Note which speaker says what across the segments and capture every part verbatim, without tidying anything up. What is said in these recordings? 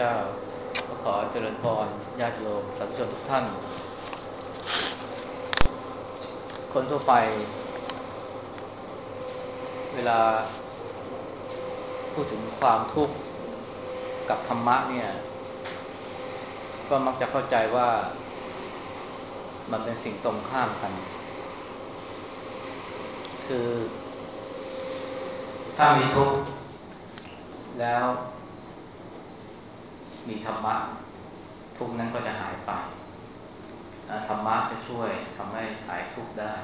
Speaker 1: จ้าก็ขอเจริญพรญาติโยมสาธุชนทุกท่านคนทั่วไปเวลาพูดถึงความทุกข์กับธรรมะเนี่ยก็มักจะเข้าใจว่ามันเป็นสิ่งตรงข้ามกันคือถ้ามีทุกข์แล้วมีธรรมะทุกข์นั้นก็จะหายไปธรรมะจะช่วยทำให้หายทุกข์ได้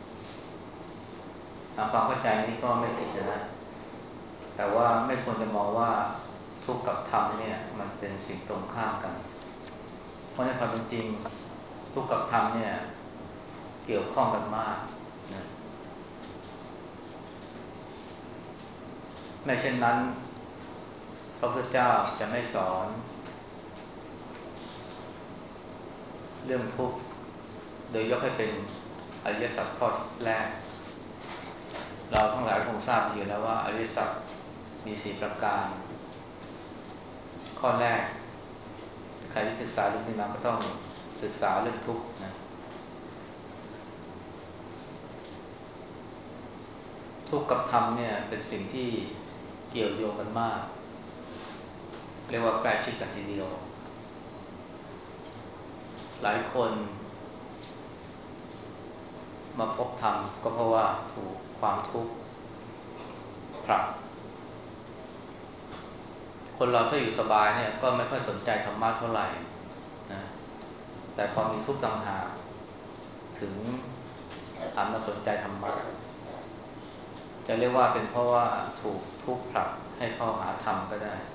Speaker 1: ตามความเข้าใจนี้ก็ไม่ผิดนะแต่ว่าไม่ควรจะมองว่าทุกข์กับธรรมเนี่ยมันเป็นสิ่งตรงข้ามกันเพราะในความเป็นจริงทุกข์กับธรรมเนี่ยเกี่ยวข้องกันมากนะไม่เช่นนั้นพระพุทธเจ้าจะไม่สอนเรื่องทุกข์โดยยกให้เป็นอริยสัจข้อแรกเราทั้งหลายคงทราบดีอยู่แล้วว่าอริยสัจมีสี่ประการข้อแรกใครที่ศึกษาเรื่องนี้มาก็ต้องศึกษาเรื่องทุกข์นะทุกข์กับธรรมเนี่ยเป็นสิ่งที่เกี่ยวโยงกันมากเรียกว่าใกล้ชิดกันทีเดียวหลายคนมาพบธรรมก็เพราะว่าถูกความทุกข์ผลักคนเราถ้าอยู่สบายเนี่ยก็ไม่ค่อยสนใจธรรมะเท่าไหร่นะแต่พอมีทุกข์ต่างหากถึงทำมาสนใจธรรมะจะเรียกว่าเป็นเพราะว่าถูกทุกข์ผลักให้เข้าหาธรรมก็ได้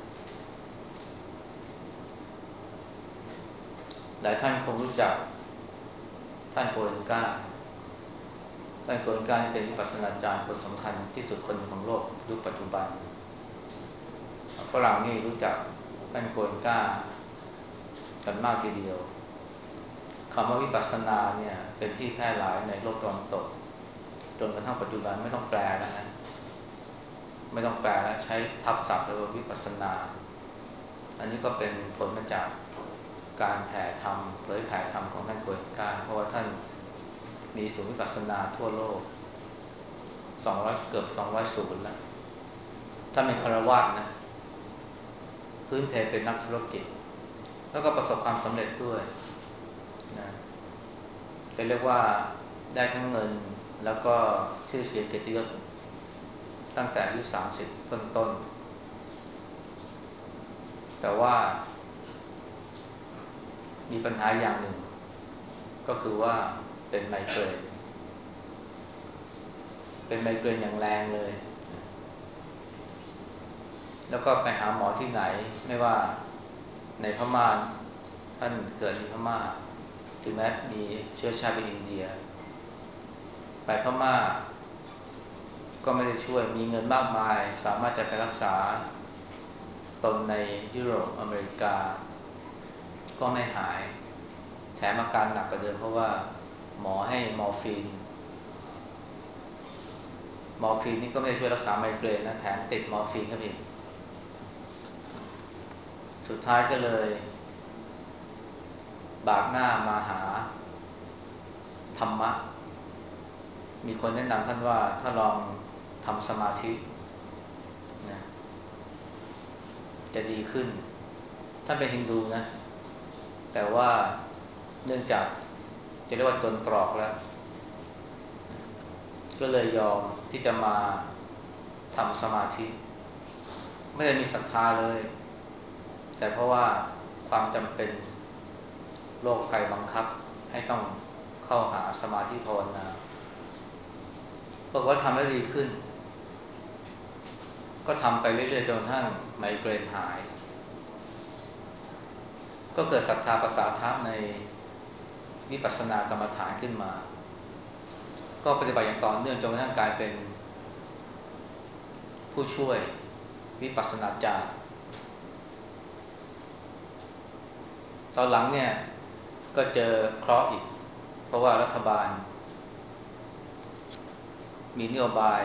Speaker 1: หลายท่านคงรู้จักท่านโกเอนกาท่านโกเอนกาเป็นวิปัสสนาจารย์คนสำคัญที่สุดคนของโลกยุคปัจจุบันฝรั่งนี่รู้จักท่านโกเอนกากันมากทีเดียวคำว่าวิปัสสนาเนี่ยเป็นที่แพร่หลายในโลกตะวันตกจนกระทั่งปัจจุบันไม่ต้องแปลแล้วนะไม่ต้องแปลแล้วใช้ทับศัพท์เลยว่าวิปัสสนาอันนี้ก็เป็นผลมาจากการแผ่ธรรมเผยแผ่ธรรมของท่านโกเอนกาเพราะว่าท่านมีศูนย์วิปัสสนาทั่วโลกสองร้อยเกือบสองร้อยศูนย์แล้วท่านเป็นคฤหัสถ์นะพื้นเพเป็นนักธุรกิจแล้วก็ประสบความสำเร็จด้วยนะจะเรียกว่าได้ทั้งเงินแล้วก็ชื่อเสียงเกียรติยศตั้งแต่อายุสามสิบต้นๆแต่ว่ามีปัญหาอย่างหนึ่งก็คือว่าเป็นไมเกรนเป็นไมเกรนอย่างแรงเลยแล้วก็ไปหาหมอที่ไหนไม่ว่าในพม่าท่านเกิดในพม่าถึงแม้มีเชื้อชาติเป็นอินเดียไปพม่าก็ไม่ได้ช่วยมีเงินมากมายสามารถจะไปรักษาตนในยุโรปอเมริกาก็ไม่หายแถมอาการหนักกว่าเดิมเพราะว่าหมอให้มอร์ฟีนมอร์ฟีนนี่ก็ไม่ได้ช่วยรักษาไมเกรนนะแถมติดมอร์ฟีนเข้าไปอีกสุดท้ายก็เลยบากหน้ามาหาธรรมะมีคนแนะนำท่านว่าถ้าลองทำสมาธินะจะดีขึ้นท่านเป็นฮินดูนะแต่ว่าเนื่องจากจะเรียกว่าจนตรอกแล้วก็เลยยอมที่จะมาทำสมาธิไม่ได้มีศรัทธาเลยแต่เพราะว่าความจำเป็นโรคภัยบังคับให้ต้องเข้าหาสมาธิภาวนาบอกว่าทำได้ดีขึ้นก็ทำไปเรื่อยๆจนกระทั่งไมเกรนหายก็เกิดศรัทธาประสาทะในวิปัสสนากรรมฐานขึ้นมาก็ปฏิบัติอย่างต่อเนื่องจนกระทั่งกลายเป็นผู้ช่วยวิปัสสนาจารย์ตอนหลังเนี่ยก็เจอเคราะห์อีกเพราะว่ารัฐบาลมีนโยบาย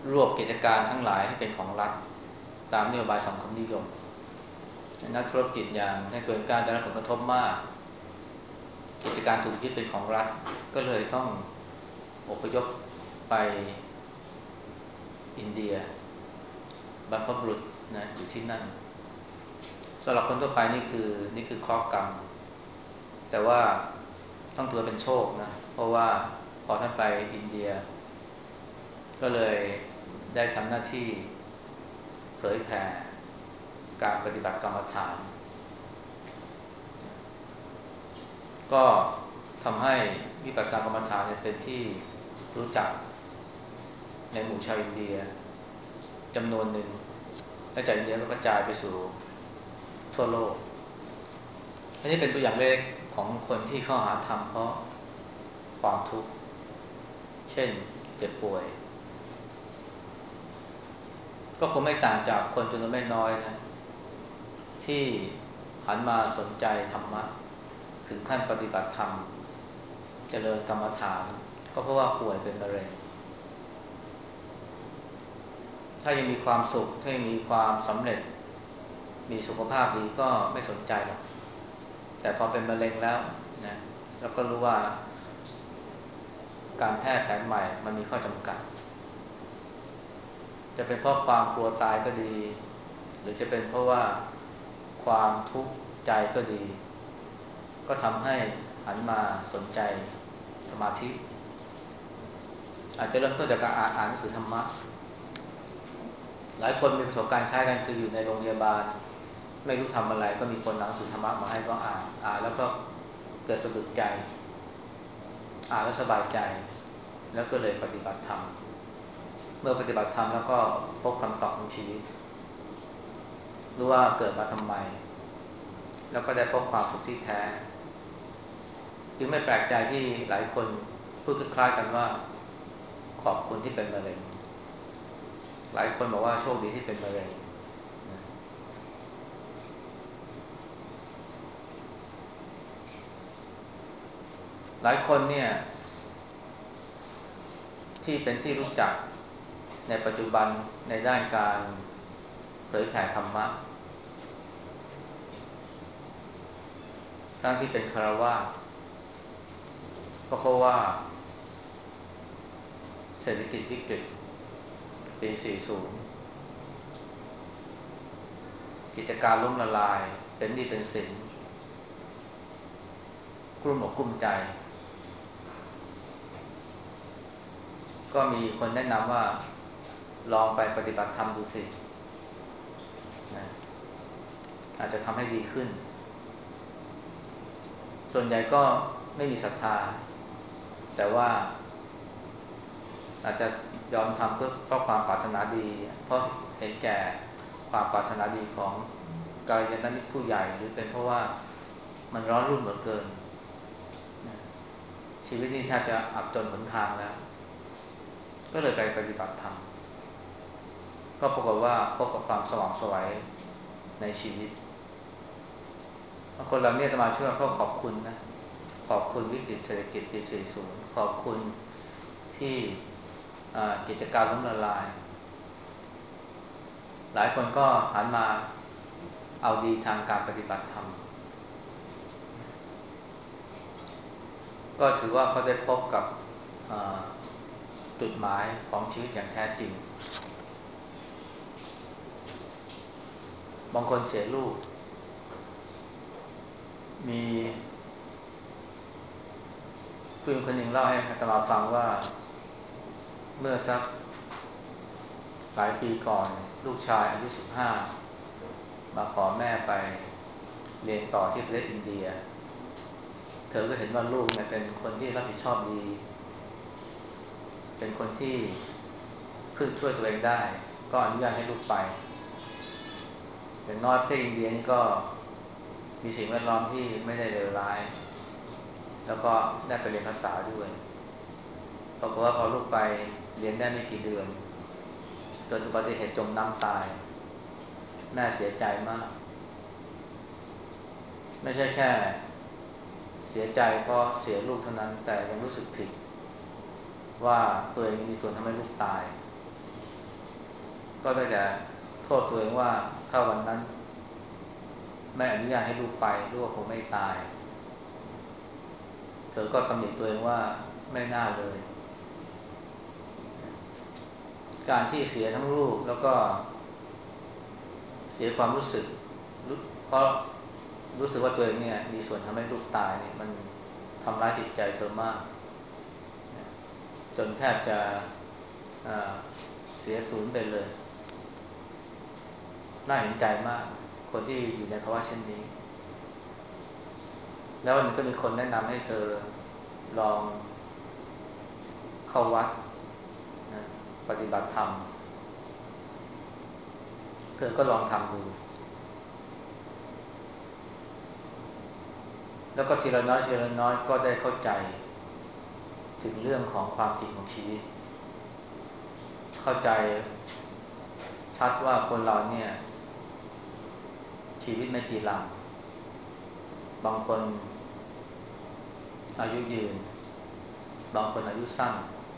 Speaker 1: รวบกิจการทั้งหลายให้เป็นของรัฐตามนโยบายสังคมนิยมนักธุรกิจอย่างในเกิดการได้รับผลกระทบมากกิจการถูกยึดเป็นของรัฐก็เลยต้องอพยพไปอินเดียบรรพบุรุษนะอยู่ที่นั่นสำหรับคนทั่วไปนี่คือนี่คือข้อกรรมแต่ว่าต้องถือเป็นโชคนะเพราะว่าพอท่านไปอินเดียก็เลยได้ทำหน้าที่เผยแผ่การปฏิบัติกรรมฐานก็ทำให้วิปัสสนากรรมฐานเป็นที่รู้จักในหมู่ชาวอินเดียจำนวนหนึ่งและจากอินเดียก็กระจายไปสู่ทั่วโลกอันนี้เป็นตัวอย่างเล็กของคนที่เข้าหาธรรมเพราะความทุกข์เช่นเจ็บป่วยก็คงไม่ต่างจากคนจำนวนไม่น้อยนะที่หันมาสนใจธรรมะถึงขั้นปฏิบัติธรรมเจริญกรรมฐานก็เพราะว่าป่วยเป็นมะเร็งถ้ายังมีความสุขถ้ายังมีความสำเร็จมีสุขภาพดีก็ไม่สนใจหรอกแต่พอเป็นมะเร็งแล้วนะแล้วก็รู้ว่าการแพทย์แผนใหม่มันมีข้อจำกัดจะเป็นเพราะความกลัวตายก็ดีหรือจะเป็นเพราะว่าความทุกข์ใจก็ดีก็ทำให้หันมาสนใจสมาธิอาจจะเริ่มต้นจากการอ่านอ่านหนังสือธรรมะหลายคนมีประสบการณ์คล้ายกันคืออยู่ในโรงพยาบาลไม่รู้ทำอะไรก็มีคนหนังสือธรรมะมาให้ก็อ่านอ่านแล้วก็เกิดสะดุดใจอ่านแล้วสบายใจแล้วก็เลยปฏิบัติธรรมเมื่อปฏิบัติธรรมแล้วก็พบคำตอบของชีวิตรู้ว่าเกิดมาทำไมแล้วก็ได้พบความสุขที่แท้จึงไม่แปลกใจที่หลายคนพูดคล้ายกันว่าขอบคุณที่เป็นมะเร็งหลายคนบอกว่าโชคดีที่เป็นมะเร็งหลายคนเนี่ยที่เป็นที่รู้จักในปัจจุบันในด้านการเผยแผ่ธรรมะทั้งที่เป็นฆราวาสก็เพราะว่าเศรษฐกิจวิกฤตปีสี่สิบกิจการล้มละลายเป็นหนี้เป็นสินกลุ้มอกกลุ้มใจก็มีคนแนะนำว่าลองไปปฏิบัติธรรมดูสินะอาจจะทำให้ดีขึ้นส่วนใหญ่ก็ไม่มีศรัทธาแต่ว่าอาจจะยอมทำเพื่อเพราะความปรารถนาดีเพราะเห็นแก่ความปรารถนาดีของกัลยาณมิตรผู้ใหญ่หรือเป็นเพราะว่ามันร้อนรุ่มเหลือเกินชีวิตนี้แทบจะอับจนหนทางแล้วก็เลยไปปฏิบัติธรรมก็ปรากฏว่าพบกับความสว่างไสวในชีวิตคนเราเนี่ยจะมาเชื่อก็ขอบคุณนะขอบคุณวิกฤตเศรษฐกิจปีสี่สิบขอบคุณที่กิจการล้มละลายหลายคนก็หันมาเอาดีทางการปฏิบัติธรรมก็ถือว่าเขาได้พบกับจุดหมายของชีวิตอย่างแท้จริงบางคนเสียลูกมีผู้หญิงคนหนึ่งเล่าให้อาตมาฟังว่าเมื่อสักหลายปีก่อนลูกชายอายุสิบห้ามาขอแม่ไปเรียนต่อที่ประเทศอินเดียเธอก็เห็นว่าลูกเนี่ยเป็นคนที่รับผิดชอบดีเป็นคนที่พึ่งช่วยตัวเองได้ก็อนุญาตให้ลูกไปอย่างน้อยประเทศอินเดียนี่ก็มีสิ่งแวดล้อมที่ไม่ได้เลวร้ายแล้วก็ได้ไปเรียนภาษาด้วยปรากฏว่าพอลูกไปเรียนได้ไม่กี่เดือนเกิดอุบัติเหตุจมน้ำตายแม่เสียใจมากไม่ใช่แค่เสียใจเพราะเสียลูกเท่านั้นแต่ยังรู้สึกผิดว่าตัวเองมีส่วนทำให้ลูกตายก็ได้แต่โทษตัวเองว่าถ้าวันนั้นไม่อนุญาตให้ลูกไปลูกก็คงไม่ตายเธอก็ตำหนิตัวเองว่าไม่น่าเลยการที่เสียทั้งลูกแล้วก็เสียความรู้สึกเพราะรู้สึกว่าตัวเองเนี่ยมีส่วนทำให้ลูกตายเนี่ยมันทำร้ายจิตใจเธอมากจนแทบจะเสียศูนย์ไปเลยน่าเห็นใจมากคนที่อยู่ในภาวะเช่นนี้แล้ววันนึงก็มีคนแนะนำให้เธอลองเข้าวัดนะปฏิบัติธรรมเธอก็ลองทำดูแล้วก็ทีละน้อยทีละน้อยก็ได้เข้าใจถึงเรื่องของความจริงของชีวิตเข้าใจชัดว่าคนเราเนี่ยชีวิตไม่จีรังบางคนอายุยืนบางคนอายุสั้น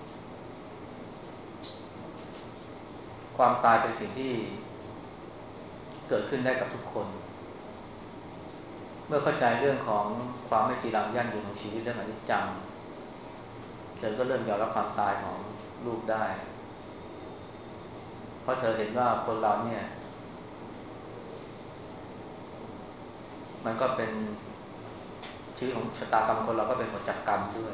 Speaker 1: ความตายเป็นสิ่งที่เกิดขึ้นได้กับทุกคนเมื่อเข้าใจเรื่องของความไม่จีรังยั่งยืนของชีวิตเรื่องอนิจจังเธอก็เริ่มยอมรับความตายของลูกได้เพราะเธอเห็นว่าคนเราเนี่ยมันก็เป็นชีวิตของชะตากรรมคนเราก็เป็นผลจากกรรมด้วย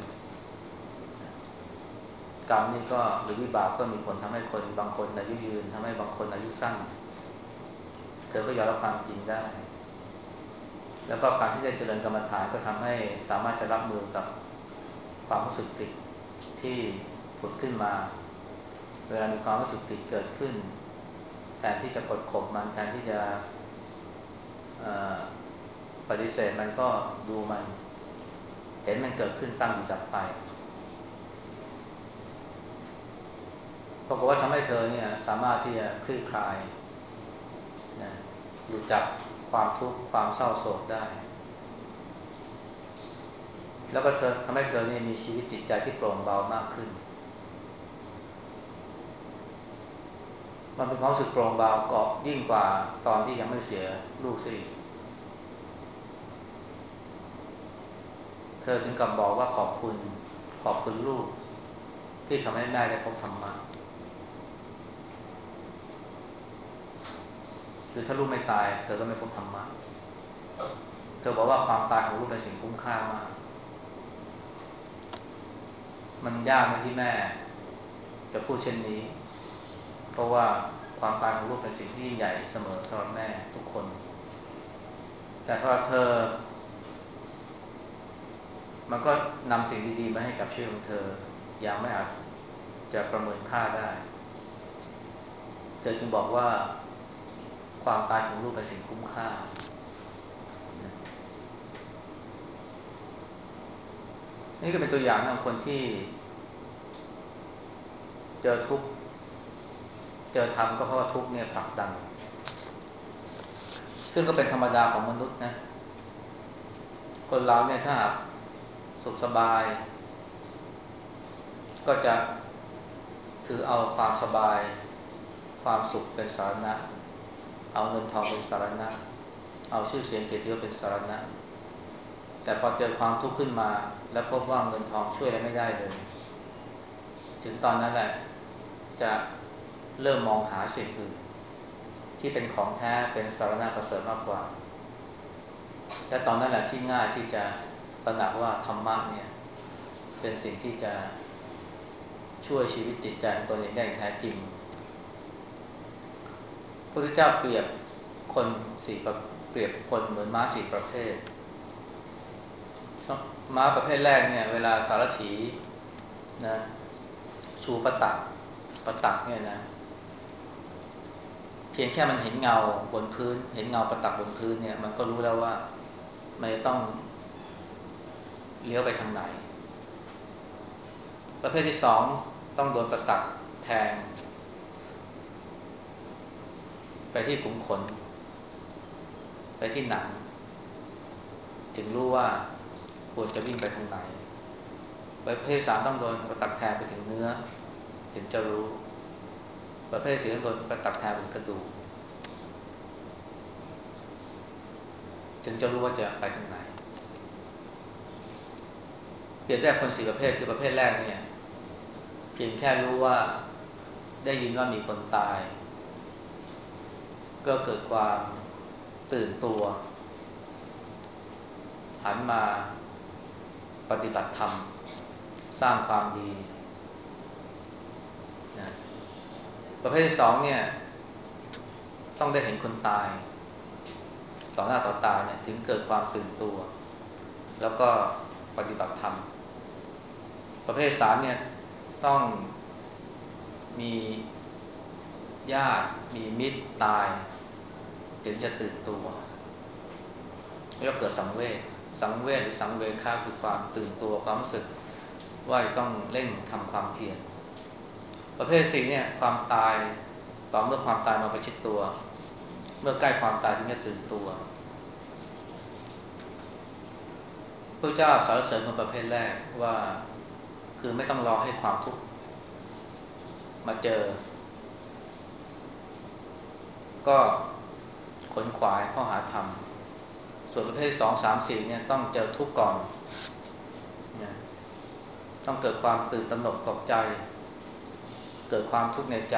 Speaker 1: กรรมนี่ก็หรือวิบากก็มีผลทำให้คนบางคนอายุยืนทำให้บางคนอายุสั้นเธอก็ยอมรับความจริงได้แล้วก็การที่ได้เจริญกรรมฐานก็ทำให้สามารถจะรับมือกับความรู้สึกผิดที่ผุดขึ้นมาเวลามีความรู้สึกผิดเกิดขึ้นแทนที่จะกดข่มมันแทนที่จะปฏิเสธมันก็ดูมันเห็นมันเกิดขึ้นตั้งอยู่ดับไปปรากฏว่าทำให้เธอเนี่ยสามารถที่จะคลี่คลายนะหลุดจากความทุกข์ความเศร้าโศกได้แล้วก็เธอทำให้เธอเนี่ยมีชีวิตจิตใจที่โปร่งเบามากขึ้นมันเป็นความรู้สึกโปร่งเบาเกาะยิ่งกว่าตอนที่ยังไม่เสียลูกสิเธอถึงกับบอกว่าขอบคุณขอบคุณลูกที่ทำให้แม่ได้พบธรรมะคือถ้าลูกไม่ตายเธอก็ไม่พบธรรมะเธอบอกว่าความตายของลูกเป็นสิ่งคุ้มค่ามากมันยากไหมที่แม่จะพูดเช่นนี้เพราะว่าความตายของลูกเป็นสิ่งที่ยิ่งใหญ่เสมอสำหรับแม่ทุกคนแต่สำหรับเธอมันก็นำสิ่งดีๆมาให้กับชีวิตของเธออย่างไม่อาจจะประเมินค่าได้เธอจึงบอกว่าความตายของลูกเป็นสิ่งคุ้มค่านี่ก็เป็นตัวอย่างของคนที่เจอทุกข์เจอธรรมก็เพราะว่าทุกข์เนี่ยผลักดันซึ่งก็เป็นธรรมดาของมนุษย์นะคนเราเนี่ยถ้าสุขสบายก็จะถือเอาความสบายความสุขเป็นสาระเอาเงินทองเป็นสาระเอาชื่อเสียงเกียรติยศเป็นสาระแต่พอเจอความทุกข์ขึ้นมาแล้วพบว่าเงินทองช่วยอะไรไม่ได้เลยถึงตอนนั้นแหละจะเริ่มมองหาสิ่งอื่นที่เป็นของแท้เป็นสาระประเสริฐมากกว่าและตอนนั้นแหละที่ง่ายที่จะตระหนักว่าธรรมะเนี่ยเป็นสิ่งที่จะช่วยชีวิตจิตใจของตนเองได้แท้จริงพระพุทธเจ้าเปรียบคนสี่เปรียบคนเหมือนม้าสี่ประเภทม้าประเภทแรกเนี่ยเวลาสารถีนะชูประตักประตักเนี่ยนะเพียงแค่มันเห็นเงาบนพื้นเห็นเงาประตักบนพื้นเนี่ยมันก็รู้แล้วว่ามันจะต้องเลี้ยวไปทางไหนประเภทที่สองต้องโดนประตักแทงไปที่ขุมขนไปที่หนังถึงรู้ว่าควรจะวิ่งไปทางไหนประเภทสามต้องโดนประตักแทงไปถึงเนื้อถึงจะรู้ประเภทสีข้างบนก็ตัดแทนเป็นกระดูกถึงจะรู้ว่าจะไปทางไหนเปรียบได้คนสี่ประเภทคือประเภทแรกเนี่ยเพียงแค่รู้ว่าได้ยินว่ามีคนตายก็เกิดความตื่นตัวหันมาปฏิบัติธรรมสร้างความดีนะประเภทที่สองเนี่ยต้องได้เห็นคนตายต่อหน้าต่อตาเนี่ยถึงเกิดความตื่นตัวแล้วก็ปฏิบัติธรรมประเภทสามเนี่ยต้องมีญาติมีมิตรตายถึงจะตื่นตัวแล้วเกิดสังเวชสังเวชหรือสังเวชาคือความตื่นตัวความรู้สึกว่าต้องเร่งทำความเพียรประเภทสี่เนี่ยความตายต่อเมื่อความตายมาประชิดตัวเมื่อใกล้ความตายถึงจะตื่นตัวพระเจ้าสรรเสริญคนประเภทแรกว่าคือไม่ต้องรอให้ความทุกข์มาเจอก็ขนขวายเข้าหาธรรมส่วนประเภทสองสามสี่เนี่ยต้องเจอทุกข์ก่อนเนี่ยต้องเกิดความตื่นตระหนกตกใจเกิดความทุกข์ในใจ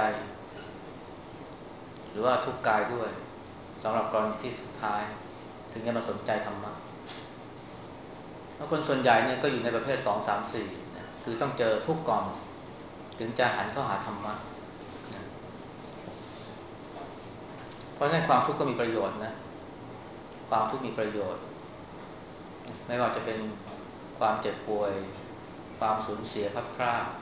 Speaker 1: หรือว่าทุกข์กายด้วยสำหรับกรณีที่สุดท้ายถึงจะมาสนใจธรรมะแล้วคนส่วนใหญ่เนี่ยก็อยู่ในประเภทสองสามสี่นะคือต้องเจอทุกข์ก่อนถึงจะหันเข้าหาธรรมะนะเพราะฉะนั้นความทุกข์ก็มีประโยชน์นะความทุกข์มีประโยชน์ไม่ว่าจะเป็นความเจ็บป่วยความสูญเสียพัดพราก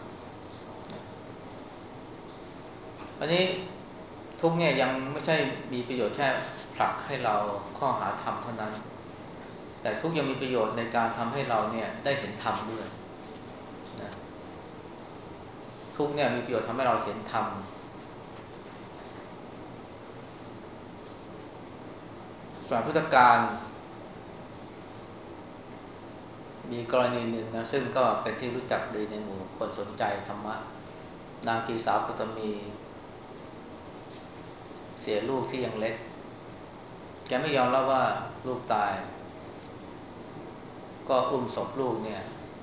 Speaker 1: อันนี้ทุกเนี่ยยังไม่ใช่มีประโยชน์แค่ผลักให้เราเข้าหาธรรมเท่านั้นแต่ทุกยังมีประโยชน์ในการทำให้เราเนี่ยได้เห็นธรรมด้วยนะทุกเนี่ยมีประโยชน์ทำให้เราเห็นธรรมส่วนพุทธการมีกรณีหนึ่งนะซึ่งก็เป็นที่รู้จักดีในหมู่คนสนใจธรรมะนางกีสาปุตตมีเสียลูกที่ยังเล็กแกไม่ยอมรับว่าลูกตายก็อุ้มศพลูกเนี่ย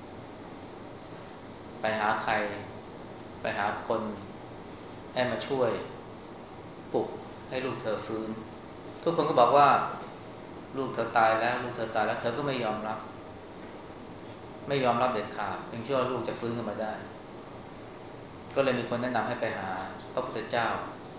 Speaker 1: ไปหาใครไปหาคนให้มาช่วยปลุกให้ลูกเธอฟื้นทุกคนก็บอกว่าลูกเธอตายแล้วลูกเธอตายแล้วเธอก็ไม่ยอมรับไม่ยอมรับเด็ดขาดยังเชื่อว่าลูกจะฟื้นขึ้นมาได้ก็เลยมีคนแนะนำให้ไปหาพระพุทธเจ้า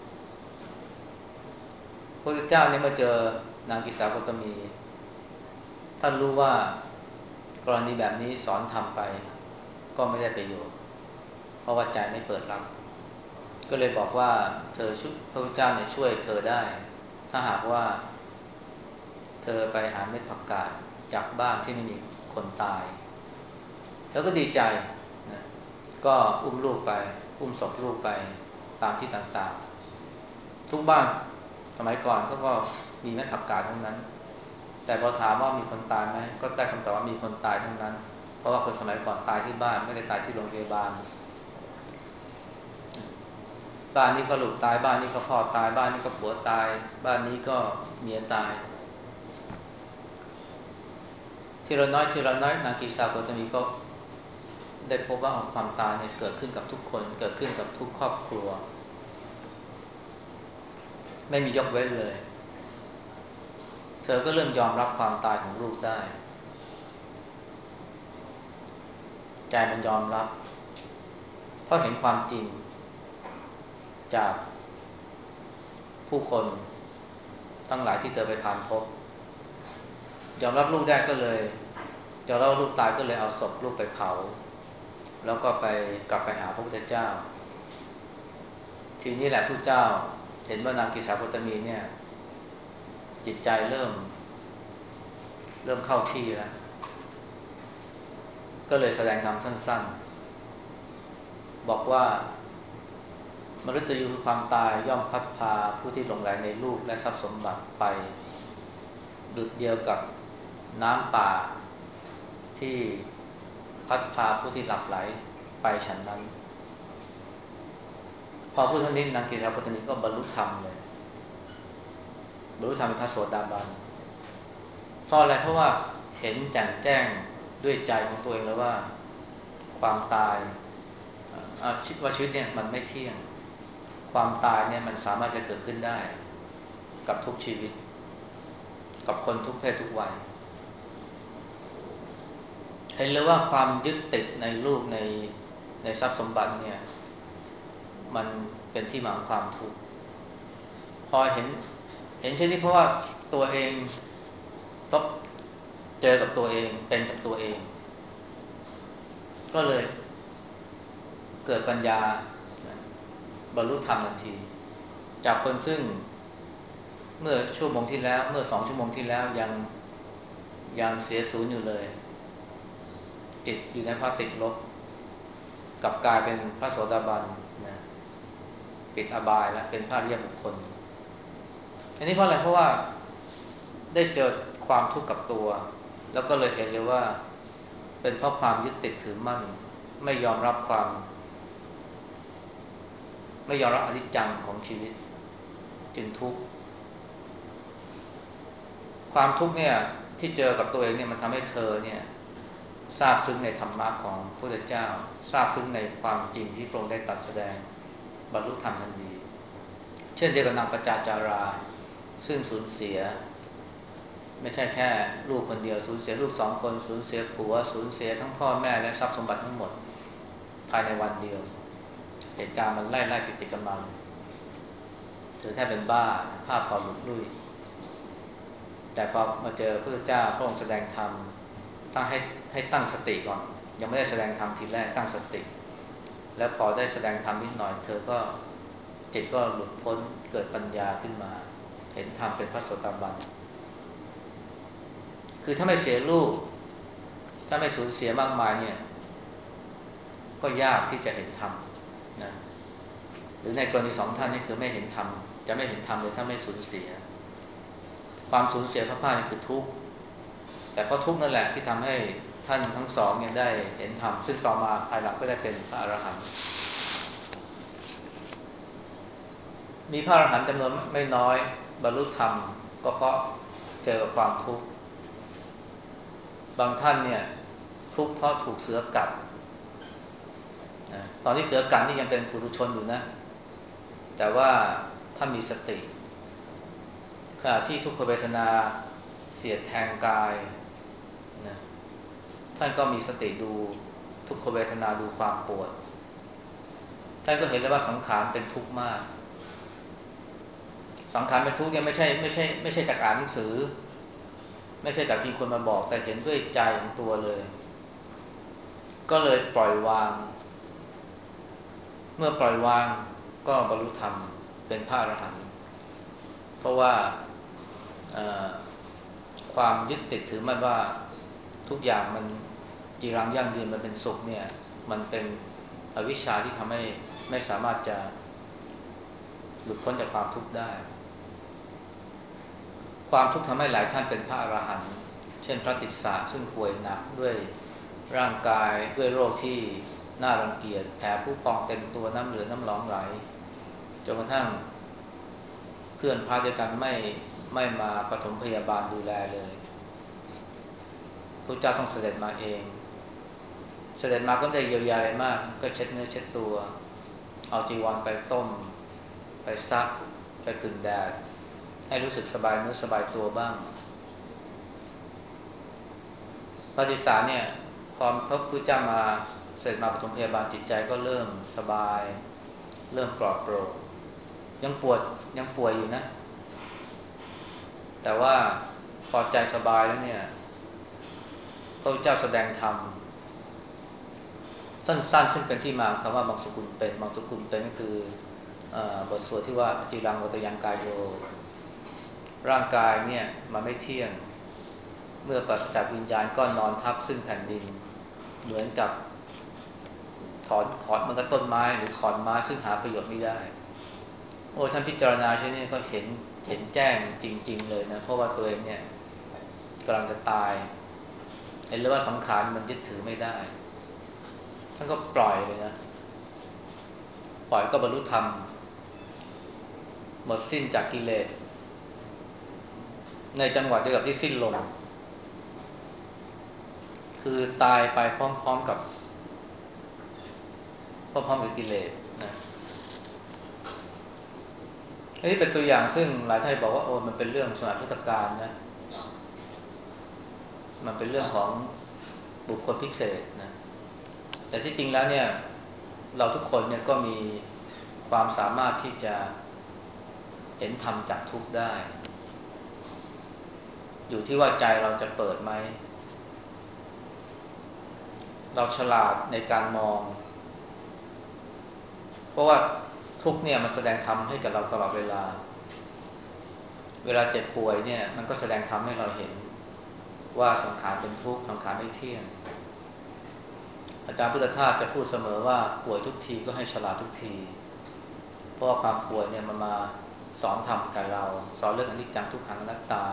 Speaker 1: พระพุทธเจ้าเนี่ยมาเจอนางกิสาโคตมีท่านรู้ว่ากรณีแบบนี้สอนทำไปก็ไม่ได้ประโยชน์เพราะว่าใจไม่เปิดรับก็เลยบอกว่าเธอช่วยพระพุทธเจ้าเนี่ยช่วยเธอได้ถ้าหากว่าเธอไปหาเม็ดผักกาดจากบ้านที่ไม่มีคนตายเธอก็ดีใจนะก็อุ้มลูกไปอุ้มศพลูกไปตามที่ต่างๆทุกบ้านสมัยก่อนเขาก็มีเม็ดผักกาดทั้งนั้นแต่พอถามว่ามีคนตายไหมก็ได้คำตอบว่ามีคนตายทั้งนั้นเพราะว่าคนสมัยก่อนตายที่บ้านไม่ได้ตายที่โรงพยาบาลบ้านนี้ก็ลูกตายบ้านนี้ก็พ่อตายบ้านนี้ก็ผัวตายบ้านนี้ก็เมียตายทีละน้อยทีละน้อยนางกีสาโคตมีก็ได้พบว่าความตายเนี่ยเกิดขึ้นกับทุกคนเกิดขึ้นกับทุกครอบครัวไม่มียกเว้นเลยเธอก็เริ่มยอมรับความตายของลูกได้ใจมันยอมรับเพราะเห็นความจริงจากผู้คนทั้งหลายที่เธอไปผ่านพบยอมรับลูกได้ก็เลยยอมรับลูกตายก็เลยเอาศพลูกไปเผาแล้วก็ไปกลับไปหาพระพุทธเจ้าทีนี้แหละพระเจ้าเห็นว่านางกิสาโคตมีเนี่ยจิตใจเริ่มเริ่มเข้าที่แล้วก็เลยแสดงธรรมสั้นๆบอกว่ามฤตยูคือความตายย่อมพัดพาผู้ที่หลงไหลในรูปและทรัพย์สมบัติไปดุจเดียวกับน้ำป่าที่พัดพาผู้ที่หลับไหลไปฉันนั้นพอพูดเท่านี้นางกิราปัตตนีก็บรรลุธรรมเลยบรรลุธรรมเป็นพระโสดาบันเพราะอะไรเพราะว่าเห็นแจ่มแจ้งด้วยใจของตัวเองแล้วว่าความตายว่าชีวิตเนี่ยมันไม่เที่ยงความตายเนี่ยมันสามารถจะเกิดขึ้นได้กับทุกชีวิตกับคนทุกเพศทุกวัยเห็นเลยว่าความยึดติดในรูปในในทรัพย์สมบัติเนี่ยมันเป็นที่มาของความทุกข์พอเห็นเห็นเช่นนี้เพราะว่าตัวเองพบเจอกับตัวเองเป็นกับตัวเองก็เลยเกิดปัญญาบรรลุธรรมทันทีจากคนซึ่งเมื่อชั่วโมงที่แล้วเมื่อสองชั่วโมงที่แล้วยังยังเสียศูนย์อยู่เลยจิตอยู่ในภาวะติดลบกลับกลายเป็นพระโสดาบันนะปิดอบายแล้วเป็นพระอริยบุคคลอันนี้เพราะอะไรเพราะว่าได้เจอความทุกข์กับตัวแล้วก็เลยเห็นเลยว่าเป็นเพราะความยึดติดถือมั่นไม่ยอมรับความไม่ยอมรับอนิจจังของชีวิตจึงทุกข์ความทุกข์เนี่ยที่เจอกับตัวเองเนี่ยมันทำให้เธอเนี่ยทราบซึ้งในธรรมะของพระพุทธเจ้าทราบซึ้งในความจริงที่พระองค์ได้ตรัสแสดงบรรลุธรรมทันทีเช่นเดียวกับนางปจาจาราซึ่งสูญเสียไม่ใช่แค่ลูกคนเดียวสูญเสียลูกสองคนสูญเสียผัวสูญเสียทั้งพ่อแม่และทรัพย์สมบัติทั้งหมดภายในวันเดียวเหตุการณ์มันไล่ไล่ติดติดกันมาเธอแทบเป็นบ้าภาพพอหลุดลุ่ยแต่พอมาเจอพระพุทธเจ้าพระองค์แสดงธรรมตั้งให้ให้ตั้งสติก่อนยังไม่ได้แสดงธรรมทีแรกตั้งสติแล้วพอได้แสดงธรรมนิดหน่อยเธอก็จิตก็หลุดพ้นเกิดปัญญาขึ้นมาเห็นธรรมเป็นพระโสดาบันคือถ้าไม่เสียลูกถ้าไม่สูญเสียมากมายเนี่ยก็ยากที่จะเห็นธรรมนะหรือในกรณีสองท่านนี่คือไม่เห็นธรรมจะไม่เห็นธรรมเลยถ้าไม่สูญเสียความสูญเสียพระพานี่คือทุกข์แต่ก็ทุกข์นั่นแหละที่ทำให้ท่านทั้งสองเนี่ยได้เห็นธรรมซึ่งต่อมาภายหลังก็ได้เป็นพระอรหันต์มีพระอรหันต์จำนวนไม่น้อยบรรลุธรรมก็เพราะเจอกับความทุกข์บางท่านเนี่ยทุกข์เพราะถูกเสือกัดนะตอนที่เสือกัดนี่ยังเป็นปุถุชนอยู่นะแต่ว่าถ้ามีสติขณะที่ทุกขเวทนาเสียดแทงกายนะท่านก็มีสติดูทุกขเวทนาดูความปวดท่านก็เห็นแล้วว่าสังขารเป็นทุกข์มากสังขารเป็นทุกข์เนี่ยไม่ใช่ไม่ใช่ไม่ใช่จากอ่านหนังสือไม่ใช่จากมีคนมาบอกแต่เห็นด้วยใจของตัวเลยก็เลยปล่อยวางเมื่อปล่อยวางก็บรรลุธรรมเป็นพระอรหันต์เพราะว่าความยึดติดถือมั่นว่าทุกอย่างมันจีรังยั่งยืนมันเป็นสุขเนี่ยมันเป็นอวิชชาที่ทำให้ไม่สามารถจะหลุดพ้นจากความทุกข์ได้ความทุกข์ทำให้หลายท่านเป็นพระอรหันต์เช่นพระติสสะซึ่งป่วยหนักด้วยร่างกายด้วยโรคที่น่ารังเกียจแผลผู้พองเต็มตัวน้ำเหลือน้ำหนองไหลจนกระทั่งเพื่อนพาด้วยกันไม่ไม่มาปฐมพยาบาลดูแลเลยพระเจ้าต้องเสด็จมาเองเสด็จมาก็ไม่ได้เยียวยาอะไรมากก็เช็ดเนื้อเช็ดตัวเอาจีวรไปต้มไปซักไปผึ่งแดดให้รู้สึกสบายเนื้อสบายตัวบ้างปฏิสารเนี่ยพอพระพุทธเจ้ามาเสด็จมาปฐมพยาบาลจิตใจก็เริ่มสบายเริ่มปลอดโปร่งยังปวดยังป่วยอยู่นะแต่ว่าพอใจสบายแล้วเนี่ยพระพุทธเจ้าแสดงธรรมสั้นๆซึ่งเป็นที่มาคำว่าบางสกุลเป็นบางสกุลเป็นก็คือบทสวดที่ว่าจิรังวัตยังกายโยร่างกายเนี่ยมันไม่เที่ยงเมื่อปราศจากวิญญาณก็นอนทับซึ่งแผ่นดินเหมือนกับถอนถอนมันก็ต้นไม้หรือขอนไม้ซึ่งหาประโยชน์ไม่ได้โอ้ท่านพิจารณาเช่นนี้ก็เห็นเห็นแจ้งจริงๆเลยนะเพราะว่าตัวเองเนี่ยกำลังจะตายเห็นเลยว่าสังขารมันยึดถือไม่ได้ท่านก็ปล่อยเลยนะปล่อยก็บรรลุธรรมหมดสิ้นจากกิเลสในจังหวะเดียวกับที่สิ้นลมคือตายไปพร้อมๆกับพร้อมๆกับกิเลสนะนี่เป็นตัวอย่างซึ่งหลายท่านบอกว่าโอ้มันเป็นเรื่องสมัยพุทธกาลนะมันเป็นเรื่องของบุคคลพิเศษนะแต่ที่จริงแล้วเนี่ยเราทุกคนเนี่ยก็มีความสามารถที่จะเห็นธรรมจากทุกข์ได้อยู่ที่ว่าใจเราจะเปิดไหมเราฉลาดในการมองเพราะว่าทุกข์เนี่ยมันแสดงธรรมให้กับเราตลอดเวลาเวลาเจ็บป่วยเนี่ยมันก็แสดงธรรมให้เราเห็นว่าสังขารเป็นทุกข์สังขารไม่เที่ยงอาจารย์พุทธทาสจะพูดเสมอว่าป่วยทุกทีก็ให้ฉลาดทุกทีเพราะว่าความป่วยเนี่ยมันมาสอนธรรมกับเราสอนเรื่องอนิจจังทุกขังอนัตตา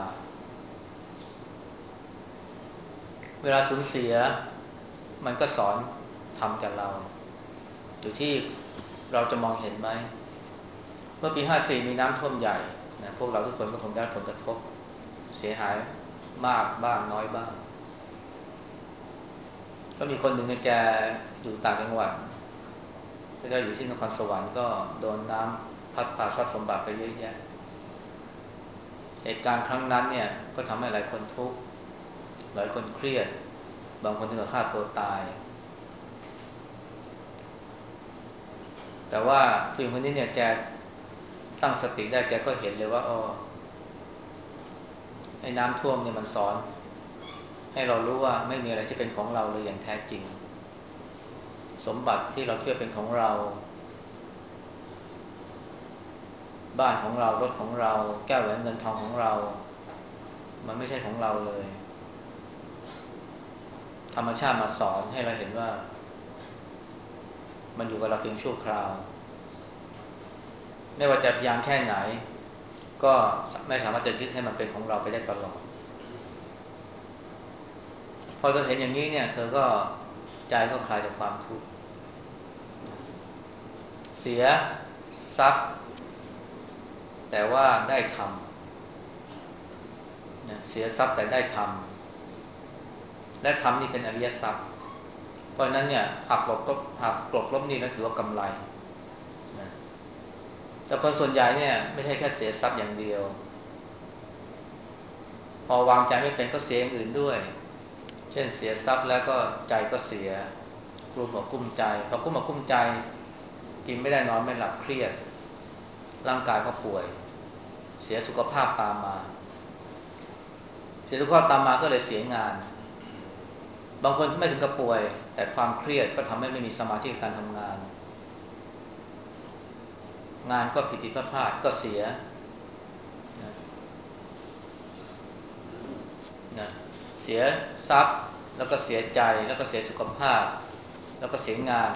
Speaker 1: เวลาสูญเสียมันก็สอนธรรมกับเราอยู่ที่เราจะมองเห็นไหมเมื่อปีห้าสี่มีน้ำท่วมใหญ่นะพวกเราทุกคนก็คงได้ผลกระทบเสียหายมากบ้างน้อยบ้างก็มีคนหนึ่งในแกอยู่ต่างจังหวัดแล้วก็อยู่ที่นครสวรรค์ก็โดนน้ำพัดพาทรัพย์สมบัติไปเยอะแยะเหตุการณ์ครั้งนั้นเนี่ยก็ทำให้หลายคนทุกข์หลายคนเครียดบางคนถึงกับฆ่าตัวตายแต่ว่าผู้หญิงคนนี้เนี่ยแกตั้งสติได้แกก็เห็นเลยว่าอ๋อไอ้น้ำท่วมเนี่ยมันสอนให้เรารู้ว่าไม่มีอะไรที่เป็นของเราเลยอย่างแท้จริงสมบัติที่เราเชื่อเป็นของเราบ้านของเรารถของเราแก้วแหวนเงินทองของเรามันไม่ใช่ของเราเลยธรรมชาติมาสอนให้เราเห็นว่ามันอยู่กับเราเพียงชั่วคราวไม่ว่าจะพยายามแค่ไหนก็ไม่สามารถจะยึดให้มันเป็นของเราไปได้ตลอดพอเธอเห็นอย่างนี้เนี่ยเธอก็ใจก็คลายจากความทุกข์เสียทรัพย์แต่ว่าได้ทำนะเสียทรัพย์แต่ได้ทำและทำนี่เป็นอริยทรัพย์เพราะฉะนั้นเนี่ยหักลบก็หักกลบลบนี่นะถือว่ากำไรนะแต่คนส่วนใหญ่เนี่ยไม่ใช่แค่เสียทรัพย์อย่างเดียวพอวางใจไม่เป็นก็เสียอย่างอื่นด้วยเช่นเสียทรัพย์แล้วก็ใจก็เสียกลุ้มอกกุ้มใจพอกลุ้มอกกุ้มใจกินไม่ได้นอนไม่หลับเครียดร่างกายก็ป่วยเสียสุขภาพตามมาเสียสุขภาพตามมาก็เลยเสียงานบางคนไม่ถึงกับป่วยแต่ความเครียดก็ทำให้ไม่มีสมาธิในการทำงานงานก็ผิดผิดพลาดก็เสียนะนะเสียทรัพย์แล้วก็เสียใจแล้วก็เสียสุขภาพแล้วก็เสียงาน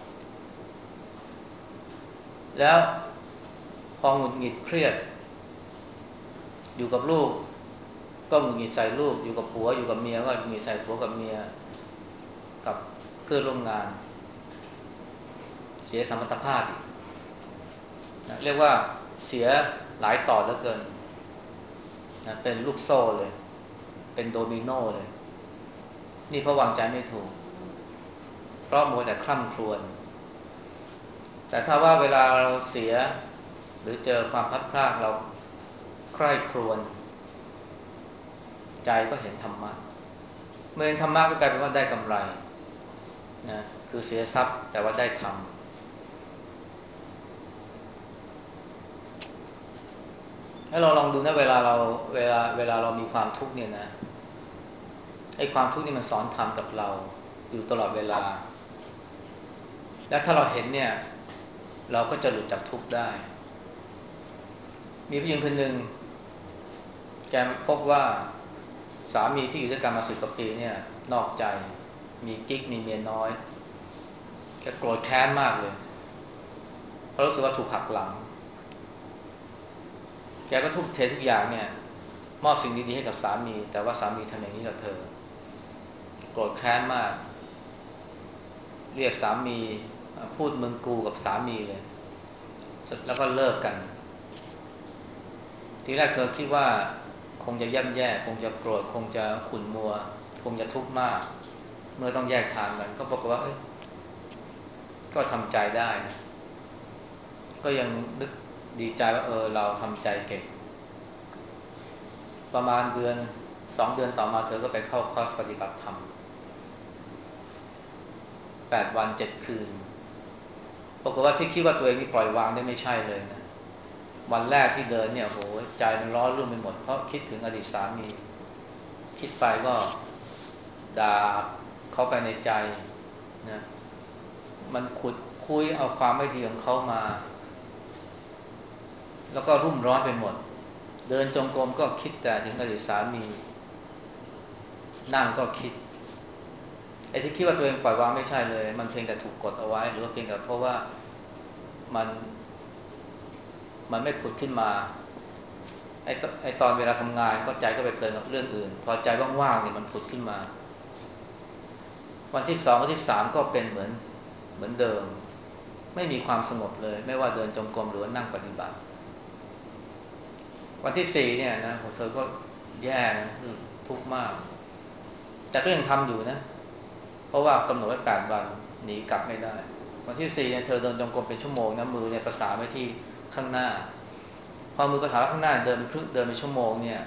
Speaker 1: แล้วพอหงุดหงิดเครียดอยู่กับลูกก็หงุดหงิดใส่ลูกอยู่กับผัวอยู่กับเมียก็หงุดหงิดใส่ผัวกับเมียกับเพื่อนร่วมงานเสียสมรรถภาพอีกนะเรียกว่าเสียหลายต่อเหลือเกินนะเป็นลูกโซ่เลยเป็นโดมิโนเลยนี่เพราะวางใจไม่ถูกเพราะมัวแต่คร่ำครวญแต่ถ้าว่าเวลาเราเสียหรือเจอความพลัดพรากเราใคร่ครวญใจก็เห็นธรรมะเมื่อเห็นธรรมะก็กลายเป็นว่าได้กำไรนะคือเสียทรัพย์แต่ว่าได้ธรรมให้เราลองดูนะเวลาเราเวลาเวลาเรามีความทุกข์เนี่ยนะไอ้ความทุกข์นี่มันสอนธรรมกับเราอยู่ตลอดเวลาและถ้าเราเห็นเนี่ยเราก็จะหลุดจากทุกข์ได้มีผู้หญิงคนหนึ่งแกพบว่าสามีที่อยู่ด้วยกันมาสิบกว่าปีเนี่ยนอกใจมีกิ๊กมีเมียน้อยแกโกรธแค้นมากเลยเพราะรู้สึกว่าถูกหักหลังแกก็ทุ่มเททุกอย่างเนี่ยมอบสิ่งดีๆให้กับสามีแต่ว่าสามีทำอย่างนี้กับเธอโกรธแค้นมากเรียกสามีพูดมึงกูกับสามีเลยแล้วก็เลิกกันทีแรกเธอคิดว่าคงจะย่ำแย่คงจะโกรธคงจะขุ่นมัวคงจะทุกข์มากเมื่อต้องแยกทางกันก็บอกว่าเอ้ยก็ทำใจได้นะก็ยังนึกดีใจว่าเออเราทำใจเก่งประมาณเดือนสองเดือนต่อมาเธอก็ไปเข้าคอร์สปฏิบัติธรรมแปดวันเจ็ดคืนปรากฏว่าที่คิดว่าตัวเองนี่ปล่อยวางได้ไม่ใช่เลยนะวันแรกที่เดินเนี่ยโหใจมันร้อนรุ่มไปหมดเพราะคิดถึงอดีตสามีคิดไปก็ด่าเขาไปในใจนะมันขุดคุยเอาความไม่ดีของเขามาแล้วก็รุ่มร้อนไปหมดเดินจงกรมก็คิดแต่ถึงอดีตสามีนั่งก็คิดไอ้ที่คิดว่าตัวเองปล่อยวางไม่ใช่เลยมันเพียงแต่ถูกกดเอาไว้หรือว่าเพียงแต่เพราะว่ามันมันไม่ผุดขึ้นมาไอ้ไอ้ตอนเวลาทำงานก็ใจก็ไปเพลินกับเรื่องอื่นพอใจว่างๆเนี่ยมันผุดขึ้นมาวันที่สองวันที่สามก็เป็นเหมือนเหมือนเดิมไม่มีความสงบเลยไม่ว่าเดินจงกรมหรือว่านั่งปฏิบัติวันที่สี่เนี่ยนะเธอก็แย่นะทุกข์มากแต่ก็ยังทำอยู่นะเพราะว่ากำหนดไว้แปดวันหนีกลับไม่ได้วันที่สี่เนี่ยเธอเดินจงกรมเป็นชั่วโมงนะมือเนี่ยประสานไว้ที่ข้างหน้าพอมือประสานข้างหน้าเดินไปครึ่งเดินไปชั่วโมงเนี่ย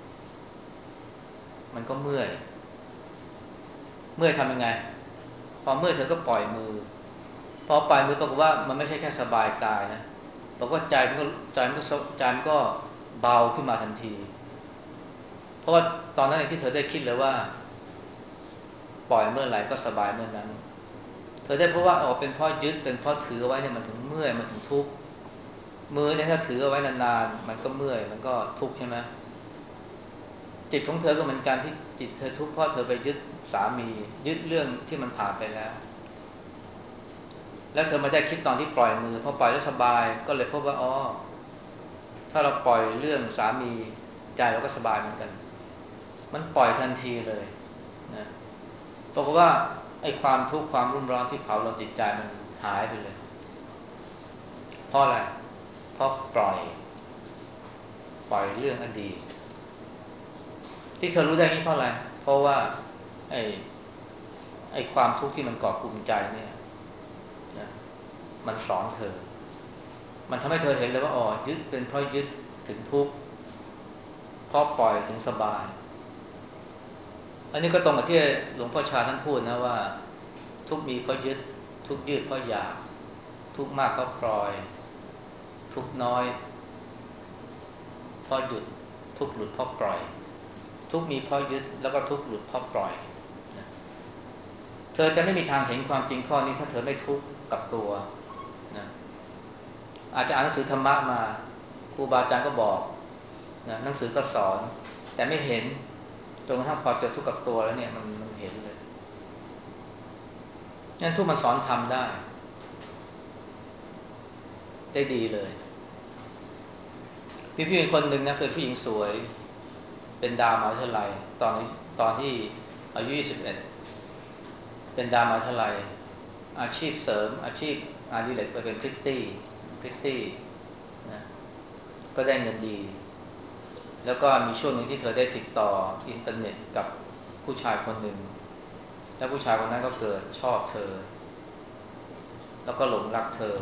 Speaker 1: มันก็เมื่อยเมื่อยทำยังไงพอเมื่อยเธอก็ปล่อยมือพอปล่อยมือปรากฏว่ามันไม่ใช่แค่สบายกายนะบอกว่าใจมันก็ใจมันก็ใจมันก็เบาขึ้นมาทันทีเพราะว่าตอนนั้นเองที่เธอได้คิดเลยว่าปล่อยเมื่อไหร่ก็สบายเมื่อนั้นเธอได้เพราะว่าอ๋อเป็นเพราะยึดเป็นเพราะถือเอาไว้เนี่ยมันถึงเมื่อยมันถึงทุกข์มือเนี่ยถ้าถือเอาไว้นานๆมันก็เมื่อยมันก็ทุกข์ใช่ไหมจิตของเธอก็เหมือนกันที่จิตเธอทุกข์เพราะเธอไปยึดสามียึดเรื่องที่มันผ่านไปแล้วแล้วเธอมาได้คิดตอนที่ปล่อยมือพอปล่อยแล้วสบายก็เลยพบว่าอ๋อถ้าเราปล่อยเรื่องสามีใจเราก็สบายเหมือนกันมันปล่อยทันทีเลยนะบอกว่าไอ้ความทุกข์ความรุ่มร้อนที่เผาเราจิตใจมันหายไปเลยเพราะอะไรเพราะปล่อยปล่อยเรื่องอดีตที่เธอรู้ได้นี่เพราะอะไรเพราะว่าไอ้ไอ้ความทุกข์ที่มันเกาะกลุ่มใจเนี่ยนะมันสอนเธอมันทำให้เธอเห็นเลยว่าอ๋อยึดเป็นเพราะยึดถึงทุกข์เพราะปล่อยถึงสบายอันนี้ก็ตรงกับที่หลวงพ่อชาท่านพูดนะว่าทุกข์มีเพราะยึดทุกข์ยืดเพราะอยากทุกข์มากเพราะปล่อยทุกข์น้อยเพราะหยุดทุกข์หลุดเพราะปล่อยทุกข์มีเพราะยึดแล้วก็ทุกข์หลุดเพราะปล่อยเธอจะไม่มีทางเห็นความจริงข้อนี้ถ้าเธอไม่ทุกข์กับตัวนะอาจจะอ่านหนังสือธรรมะมาครูบาอาจารย์ก็บอกนะหนังสือก็สอนแต่ไม่เห็นจนกระทั่งพอเจอทุกข์กับตัวแล้วเนี่ยมันมันเห็นเลยนั่นทุกข์มันสอนทำได้ได้ดีเลยมีผู้หญิงคนหนึ่งนะเป็นผู้หญิงสวยเป็นดาวมหาวิทยาลัยตอนตอนที่อายุยี่สิบเอ็ดเป็นดาวมหาวิทยาลัยอาชีพเสริมอาชีพงานอดิเรกไปเป็นพริตตี้พริตตี้นะก็ได้เงินดีแล้วก็มีช่วงหนึ่งที่เธอได้ติดต่ออินเทอร์เน็ตกับผู้ชายคนหนึ่งแล้วผู้ชายคนนั้นก็เกิดชอบเธอแล้วก็หลงรักเธอ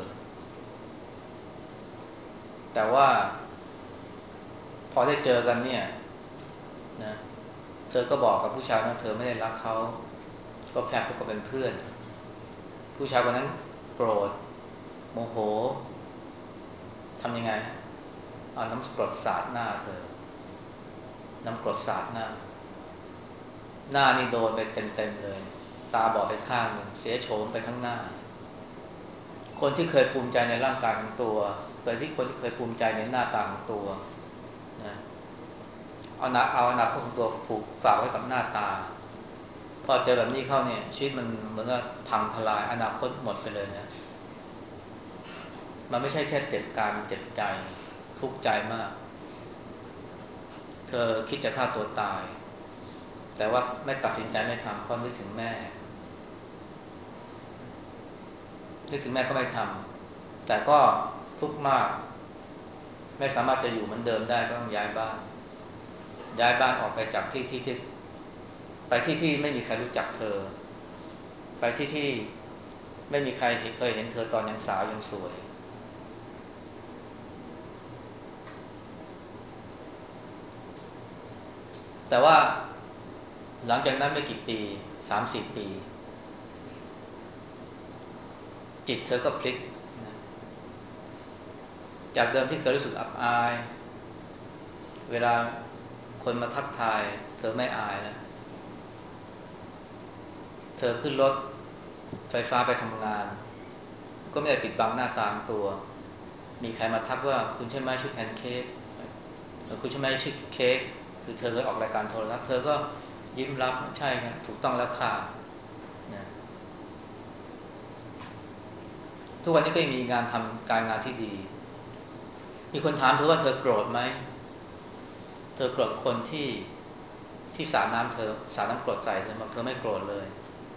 Speaker 1: แต่ว่าพอได้เจอกันเนี่ยนะเธอก็บอกกับผู้ชายนั้นเธอไม่ได้รักเขาก็แค่พบกันเป็นเพื่อนผู้ชายคนนั้นโกรธโมโหทำยังไงเอาน้ำกรดสาดหน้าเธอน้ำกรดสาดหน้าหน้านี่โดนไปเต็มๆเลยตาบอดไปข้างหนึ่งเสียโฉมไปทั้งหน้าคนที่เคยภูมิใจในร่างกายของตัวเคยที่คนที่เคยภูมิใจในหน้าตาของตัวนะเอานาเอาอนาคตของตัวผูกฝากไว้กับหน้าตาพอเจอแบบนี้เข้าเนี่ยชีวิตมันเหมือนกับพังทลายอนาคตหมดไปเลยนะมันไม่ใช่แค่เจ็บกายมันเจ็บใจทุกข์ใจมากเธอคิดจะฆ่าตัวตายแต่ว่าไม่ตัดสินใจไม่ทำเพราะนึกถึงแม่นึกถึงแม่ก็ไม่ทำแต่ก็ทุกข์มากไม่สามารถจะอยู่เหมือนเดิมได้ก็ต้องย้ายบ้านย้ายบ้านออกไปจากที่ที่ที่ไปที่ที่ไม่มีใครรู้จักเธอไปที่ที่ไม่มีใครเคยเห็นเธอตอนยังสาวยังสวยแต่ว่าหลังจากนั้นไม่กี่ปีสามสี่ปีจิตเธอก็พลิกนะจากเดิมที่เคยรู้สึกอับอายเวลาคนมาทักทายเธอไม่อายแล้วเธอขึ้นรถไฟฟ้าไปทำงานก็ไม่ได้ปิดบังหน้าตาตัวมีใครมาทักว่าคุณใช่ไหมชื่อแพนเค้กคุณใช่ไหมชื่อเค้กคือเธอเคยออกรายการโทรทัศน์เธอก็ยิ้มรับใช่ครับถูกต้องแล้วค่ะนะทุกวันนี้ก็ยังมีงานทำการงานที่ดีมีคนถามเธอว่าเธอโกรธไหมเธอโกรธคนที่ที่สาดน้ำเธอสาดน้ำกรดใส่เธอบอกเธอไม่โกรธเลย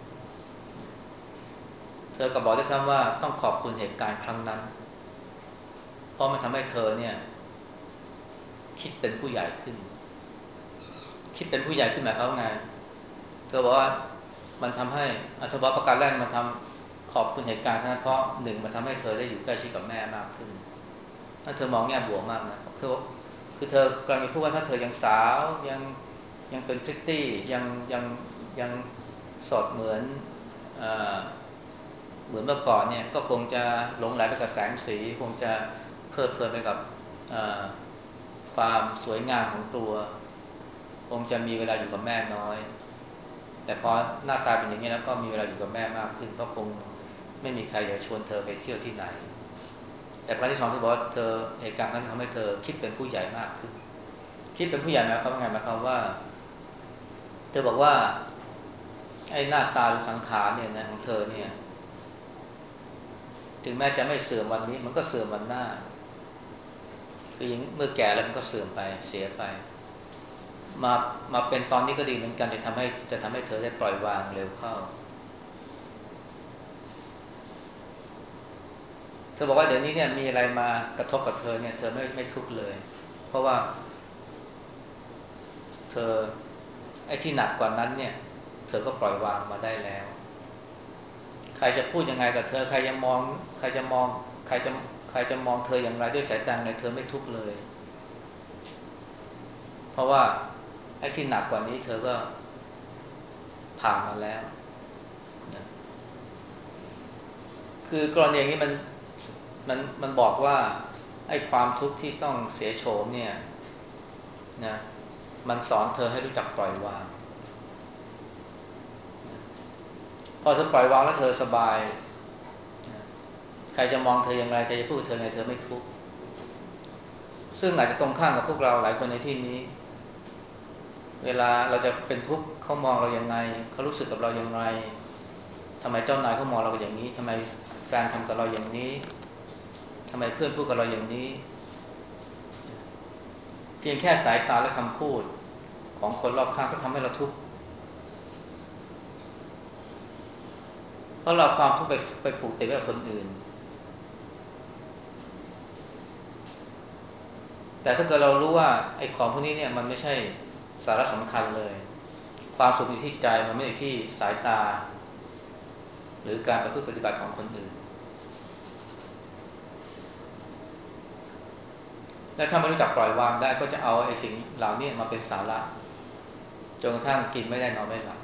Speaker 1: เธอก็บอกได้ซ้ำว่าต้องขอบคุณเหตุการณ์ครั้งนั้นเพราะมันทำให้เธอเนี่ยคิดเป็นผู้ใหญ่ขึ้นคิดเป็นผู้ใหญ่ขึ้นหมายความว่าไงเธอบอกว่ามันทำให้อัธวัประการแรกมันทำขอบคุณเหตุการณ์ครั้งนั้นเพราะหนึ่งมันทำให้เธอได้อยู่ใกล้ชิดกับแม่มากขึ้นถ้าเธอมองแง่บวกมากนะเธอคือเธอกำลังจะพูดว่าถ้าเธอยังสาวยังยังเป็นพริตตี้ยังยังยังสดเหมือนเอ่อเหมือนเมื่อก่อนเนี่ยก็คงจะหลงไหลไปกับแสงสีคงจะเพลิดเพลินไปกับความสวยงามของตัวคงจะมีเวลาอยู่กับแม่น้อยแต่พอหน้าตาเป็นอย่างนี้แล้วก็มีเวลาอยู่กับแม่มากขึ้นเพราะคงไม่มีใครจะชวนเธอไปเที่ยวที่ไหนแต่ประการที่สองเธอบอกว่าเธอเหตุการณ์นั้นทำให้เธอคิดเป็นผู้ใหญ่มากขึ้นคิดเป็นผู้ใหญ่หมายความว่าไงหมายความว่าเธอบอกว่าไอ้หน้าตาหรือสังขารเนี่ยนะของเธอเนี่ยถึงแม้จะไม่เสื่อมวันนี้มันก็เสื่อมวันหน้าคือเมื่อแก่แล้วมันก็เสื่อมไปเสียไปมามาเป็นตอนนี้ก็ดีเหมือนกันจะทำให้จะทำให้เธอได้ปล่อยวางเร็วเข้าเธอบอกว่าเดี๋ยวนี้เนี่ยมีอะไรมากระทบกับเธอเนี่ยเธอไม่ไม่ทุกข์เลยเพราะว่าเธอไอ้ที่หนักกว่านั้นเนี่ยเธอก็ปล่อยวางมาได้แล้วใครจะพูดยังไงกับเธอใครจะมองใครจะมองใครจะใครจะมองเธออย่างไรด้วยสายตาในเธอไม่ทุกข์เลยเพราะว่าไอ้ที่หนักกว่านี้เธอก็ผ่านมาแล้วนะคือกรณีอย่างนี้มันมันมันบอกว่าไอ้ความทุกข์ที่ต้องเสียโฉมเนี่ยนะมันสอนเธอให้รู้จักปล่อยวางพอเธอปล่อยวางแล้วเธอสบายนะใครจะมองเธออย่างไรใครจะพูดเธอไงเธอไม่ทุกข์ซึ่งอาจจะตรงข้ามกับพวกเราหลายคนในที่นี้เวลาเราจะเป็นทุกข์เขามองเราอย่างไงเขารู้สึกกับเราอย่างไรทำไมเจ้านายเขามองเราอย่างนี้ทำไมแฟนทำกับเราอย่างนี้ทำไมเพื่อนพูดกับเราอย่างนี้เพียงแค่สายตาและคำพูดของคนรอบข้างก็ทำให้เราทุกข์เพราะเราความทุกข์ไปไปผูกติดไว้กับคนอื่นแต่ถ้าเกิดเรารู้ว่าไอ้ของพวกนี้เนี่ยมันไม่ใช่สาระสำคัญเลยความสุขอยู่ที่ใจมันไม่ได้ที่สายตาหรือการประพฤติปฏิบัติของคนอื่นและถ้าไม่รู้จักปล่อยวางได้ก็จะเอาไอ้สิ่งเหล่านี้มาเป็นสาระจนกระทั่งกินไม่ได้นอนไม่หลับ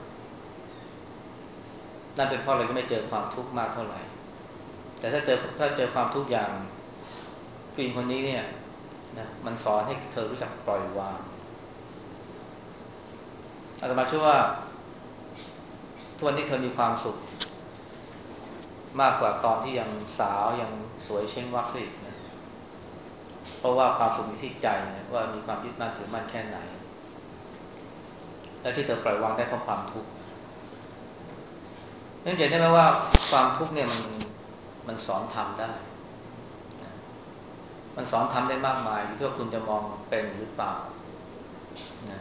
Speaker 1: นั่นเป็นเพราะเราก็ไม่เจอความทุกข์มากเท่าไหร่แต่ถ้าเจอถ้าเจอความทุกข์อย่างผู้หญิงคนนี้เนี่ยนะมันสอนให้เธอรู้จักปล่อยวางอาตมาเชื่อว่าทุกวันนี้เธอมีความสุขมากกว่าตอนที่ยังสาวยังสวยเช้งวักซินะเพราะว่าความสุขอยู่ที่ใจนะว่ามีความยึดมั่นถือมั่นแค่ไหนและที่เธอปล่อยวางได้เพราะความทุกข์นั่นเห็นได้ไหมว่าความทุกข์เนี่ยมันมันสอนทำได้มันสอนทำได้มากมายอยู่ที่ว่าคุณจะมองเป็นหรือเปล่านะ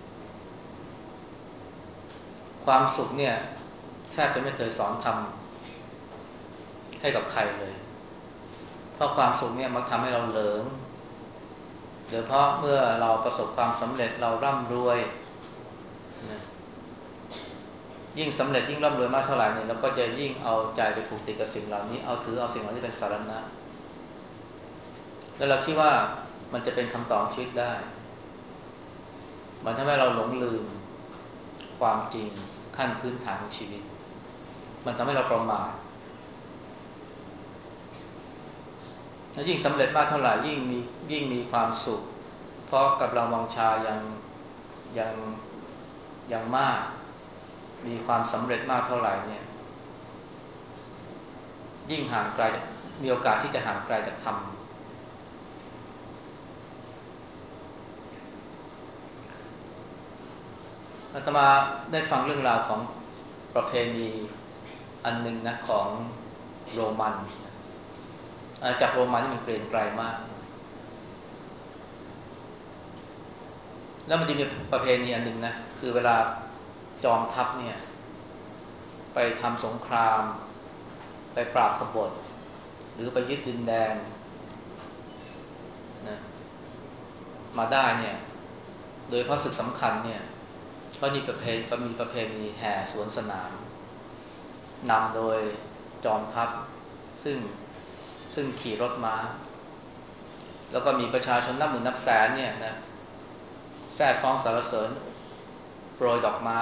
Speaker 1: ความสุขเนี่ยแทบจะไม่เคยสอนทำให้กับใครเลยเพราะความสุขเนี่ยมันทำให้เราเหลิงโดยเฉพาะเมื่อเราประสบความสำเร็จเราร่ำรวยนะยิ่งสำเร็จยิ่งร่ำรวยมากเท่าไหร่เนี่ยเราก็จะยิ่งเอาใจไปผูกติดกับสิ่งเหล่านี้เอาถือเอาสิ่งเหล่านี้เป็นสาระแล้วเราคิดว่ามันจะเป็นคำตอบชีวิตได้มันทำให้เราหลงลืมความจริงขั้นพื้นฐานของชีวิตมันทำให้เราประมาทและยิ่งสำเร็จมากเท่าไหร่ยิ่งมียิ่งมีความสุขเพราะกับเราวังชายังยังยังมากมีความสำเร็จมากเท่าไหร่เนี่ยยิ่งห่างไกลมีโอกาสที่จะห่างไกลจากธรรมอาตมาได้ฟังเรื่องราวของประเพณีอันหนึ่งนะของโรมันจากโรมันนี่มันเปลี่ยนไกลมากแล้วมันจะมีประเพณีอันหนึ่งนะคือเวลาจอมทัพเนี่ยไปทำสงครามไปปราบกบฏหรือไปยึดดินแดนนะมาได้เนี่ยโดยเพราะศึกสำคัญเนี่ยก็มีประเพณีก็มีประเพณีแห่สวนสนามนำโดยจอมทัพซึ่งซึ่งขี่รถม้าแล้วก็มีประชาชนนับหมื่นนับแสนเนี่ยนะแซ่ซ้องสรรเสริญโปรยดอกไม้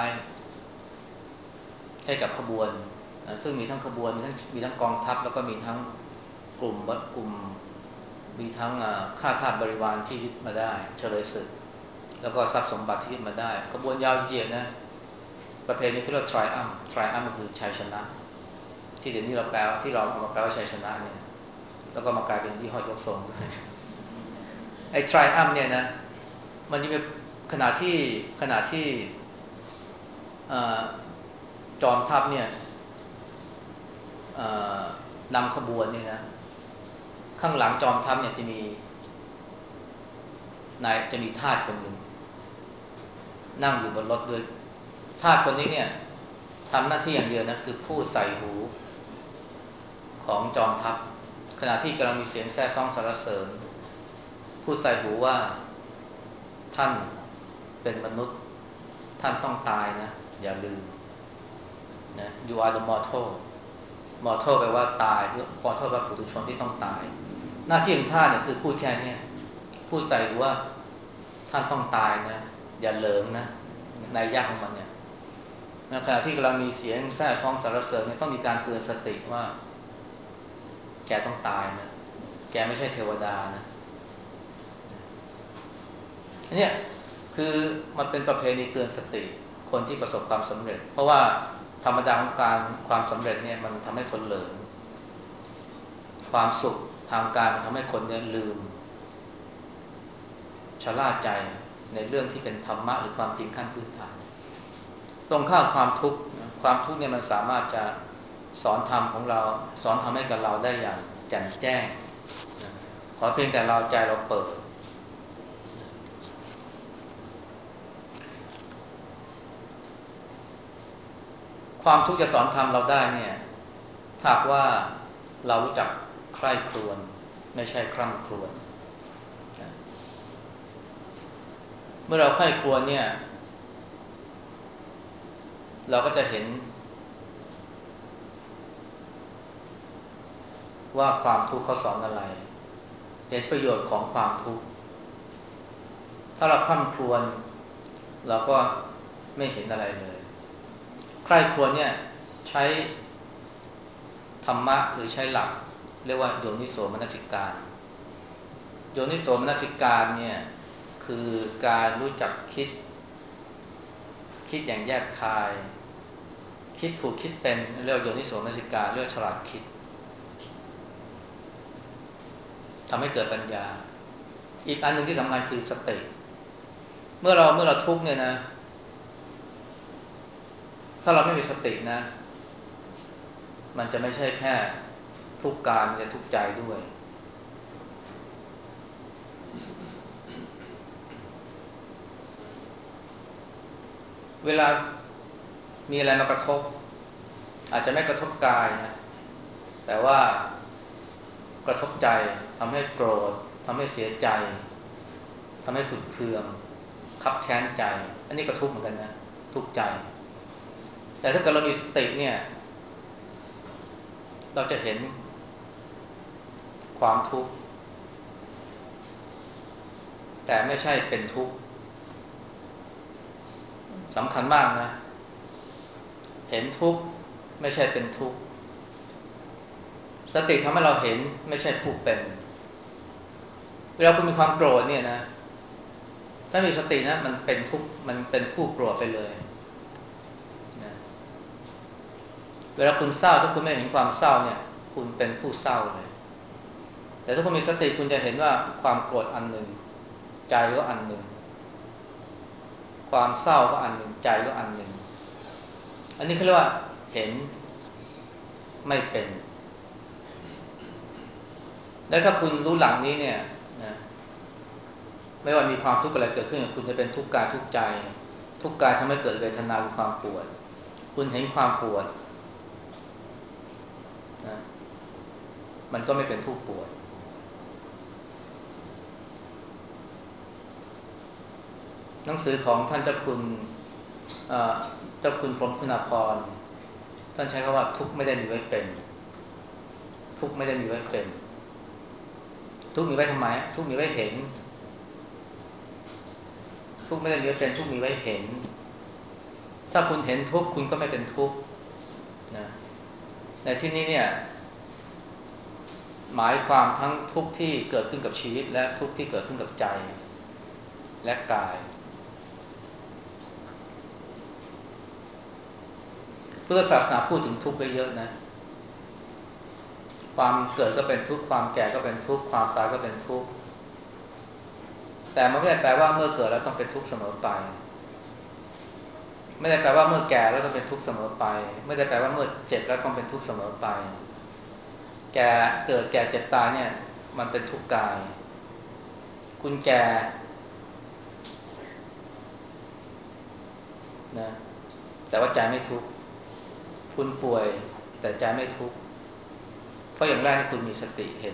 Speaker 1: ให้กับขบวนนะซึ่งมีทั้งขบวนมีทั้งมีทั้งกองทัพแล้วก็มีทั้งกลุ่มวัดกลุ่มมีทั้งข้าทาสบริวารที่ยึดมาได้เฉลยศึกแล้วก็ทรัพย์สมบัติที่ยึดมาได้ขบวนยาวเหยียดนะประเพณีที่เรียกว่า triumph triumph ก็คือชัยชนะที่เดี๋ยวนี้เราแปลที่เราเอามาแปลว่าชัยชนะเนี่ยแล้วก็มากลายเป็นยี่ห้อยกทรงด้วยไอ้ triumph เนี่ยนะมันจะเป็นขณะที่ขณะที่จอมทัพเนี่ยนำขบวนเนี่ยนะข้างหลังจอมทัพเนี่ยจะมีนายจะมีทาสคนหนึ่งนั่งอยู่บนรถด้วยทาสคนนี้เนี่ยทำหน้าที่อย่างเดียวนะคือพูดใส่หูของจอมทัพขณะที่กำลังมีเสียงแซ่ซ้องสรรเสริญพูดใส่หูว่าท่านเป็นมนุษย์ท่านต้องตายนะอย่าลืมนะ you are the mortal mortal แปลว่าตาย mortal แปลว่าปุถุชนที่ต้องตายหน้าที่ของท่านเนี่ยคือพูดแค่นี้พูดใส่หูว่าท่านต้องตายนะอย่าเลิงนะในยากของมันเนี่ยในขณะที่กำลังมีเสียงแซ่ซ้องสรรเสริญเนี่ยต้องมีการเตือนสติว่าแกต้องตายนะแกไม่ใช่เทวดานะอันนี้คือมันเป็นประเพณีเตือนสติคนที่ประสบความสำเร็จเพราะว่าธรรมดาของการความสำเร็จเนี่ยมันทำให้คนเหลิงความสุขทางการมันทำให้คนเนี่ยลืมชะล่าใจในเรื่องที่เป็นธรรมะหรือความจริงขั้นพื้นฐานตรงข้ามความทุกข์ความทุกข์เนี่ยมันสามารถจะสอนธรรมของเราสอนทำให้กับเราได้อย่างแจ่มแจ้งขอเพียงแต่เราใจเราเปิดความทุกข์จะสอนธรรมเราได้เนี่ยถ้าว่าเรารู้จักใคร่ครวญไม่ใช่คร่ำครวญเมื่อเราใคร่ครวญเนี่ยเราก็จะเห็นว่าความทุกข์เขาสอนอะไรเห็นประโยชน์ของความทุกข์ถ้าเราคร่ำครวญเราก็ไม่เห็นอะไรเลยใคร่ครวญเนี่ยใช้ธรรมะหรือใช้หลักเรียกว่าโยนิโสมนสิการโยนิโสมนสิการเนี่ยคือการรู้จักคิดคิดอย่างแยบคายคิดถูกคิดเป็นเรียกโยนิโสมนสิการเรียกฉลาดคิดทำให้เกิดปัญญาอีกอันหนึ่งที่สำคัญคือสติเมื่อเราเมื่อเราทุกข์เนี่ยนะถ้าเราไม่มีสตินะมันจะไม่ใช่แค่ทุกข์กายมันจะทุกข์ใจด้วยเวลามีอะไรมากระทบอาจจะไม่กระทบกายนะแต่ว่ากระทบใจทำให้โกรธทำให้เสียใจทำให้ขุ่นเคืองคับแค้นใจอันนี้ก็ทุกข์เหมือนกันนะทุกข์ใจแต่ถ้าเกิดเรามีสติเนี่ยเราจะเห็นความทุกข์แต่ไม่ใช่เป็นทุกข์สำคัญมากนะเห็นทุกข์ไม่ใช่เป็นทุกข์สติทำให้เราเห็นไม่ใช่ผู้เป็นเวลาคุณมีความโกรธเนี่ยนะถ้ามีสตินะมันเป็นทุกข์มันเป็นผู้โกรธไปเลยนะเวลาคุณเศร้าถ้าคุณไม่เห็นความเศร้าเนี่ยคุณเป็นผู้เศร้าเลยแต่ถ้าคุณมีสติคุณจะเห็นว่าความโกรธอันหนึ่งใจก็อันหนึ่งความเศร้าก็อันหนึ่งใจก็อันหนึ่งอันนี้เขาเรียกว่าเห็นไม่เป็นแล้วถ้าคุณรู้หลังนี้เนี่ยนะไม่ว่ามีความทุกข์อะไรเกิดขึ้นคุณจะเป็นทุกข์กายทุกข์ใจทุกข์กายทำให้เกิดเวทนาคือความปวดคุณเห็นความปวดนะมันก็ไม่เป็นผู้ปวดหนังสือของท่านเจ้าคุณเจ้าคุณพรหมคุณาภรณ์ท่านใช้คำว่าทุกข์ไม่ได้มีไว้เป็นทุกข์ไม่ได้มีไว้เป็นทุกข์มีไว้ทำไมทุกข์มีไว้เห็นทุกข์ไม่ได้มีไว้เป็นทุกข์มีไว้เห็นถ้าคุณเห็นทุกข์คุณก็ไม่เป็นทุกข์นะในที่นี้เนี่ยหมายความทั้งทุกข์ที่เกิดขึ้นกับชีวิตและทุกข์ที่เกิดขึ้นกับใจและกายพุทธศาสนาพูดถึงทุกข์ไว้เยอะนะความเกิดก็เป็นทุกข์ความแก่ก็เป็นทุกข์ความตายก็เป็นทุกข์แต่มันไม่ได้แปลว่าเมื่อเกิดแล้วต้องเป็นทุกข์เสมอไปไม่ได้แปลว่าเมื่อแก่แล้วต้องเป็นทุกข์เสมอไปไม่ได้แปลว่าเมื่อเจ็บแล้วต้องเป็นทุกข์เสมอไปแก่เกิดแก่เจ็บตายเนี่ยมันเป็นทุกข์กายคุณแก่นะแต่ว่าใจไม่ทุกข์คุณป่วยแต่ใจไม่ทุกข์เพราะอย่างแรกที่คุณมีสติเห็น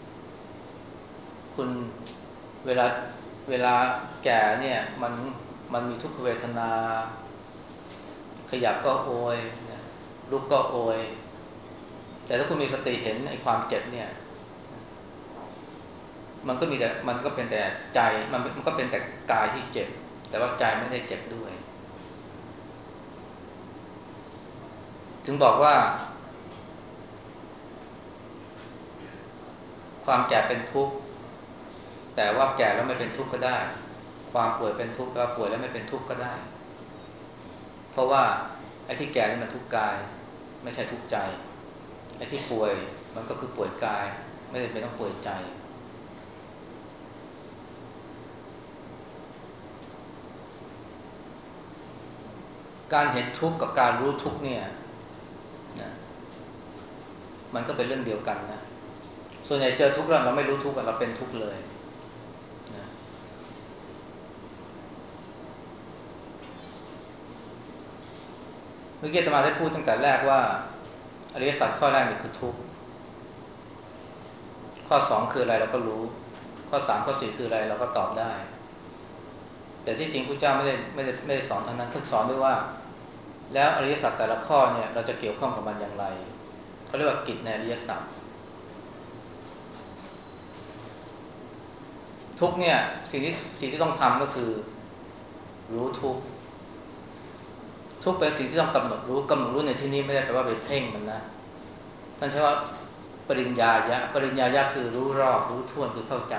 Speaker 1: คุณเวลาเวลาแก่เนี่ยมันมันมีทุกขเวทนาขยับก็โอยลุกก็โอยแต่ถ้าคุณมีสติเห็นไอ้ความเจ็บเนี่ยมันก็มีแต่มันก็เป็นแต่ใจมันมันก็เป็นแต่กายที่เจ็บแต่ว่าใจไม่ได้เจ็บด้วยถึงบอกว่าความแก่เป็นทุกข์แต่ว่าแก่แล้วไม่เป็นทุกข์ก็ได้ความป่วยเป็นทุกข์แต่ว่าป่วยแล้วไม่เป็นทุกข์ก็ได้เพราะว่าไอ้ที่แก่นี่มันทุกข์กายไม่ใช่ทุกข์ใจไอ้ที่ป่วยมันก็คือป่วยกายไม่ได้เป็นต้องป่วยใจการเห็นทุกข์กับการรู้ทุกข์เนี่ยนะมันก็เป็นเรื่องเดียวกันนะส่วนใหญ่เจอทุกข์แล้วเราไม่รู้ทุกข์เราเป็นทุกข์เลยนะเมื่อกี้อาตมาได้พูดตั้งแต่แรกว่าอริยสัจข้อแรกนี่คือทุกข์ข้อสองคืออะไรเราก็รู้ข้อสามข้อสี่คืออะไรเราก็ตอบได้แต่ที่จริงพระเจ้าไม่ได้ไม่ได้ไม่ได้สอนเท่านั้นท่านสอนด้วยว่าแล้วอริยสัจแต่ละข้อเนี่ยเราจะเกี่ยวข้องกับมันอย่างไรเขาเรียกว่ากิจในอริยสัจทุกเนี่ยสิ่งที่สิ่งที่ต้องทำก็คือรู้ทุกทุกเป็นสิ่งที่ต้องกำหนดรู้กำหนดรู้ในที่นี้ไม่ได้แปลว่าไปเพ่งมันนะท่านใช้ว่าปริญญายะปริญญายะคือรู้รอบรู้ทั่วคือเข้าใจ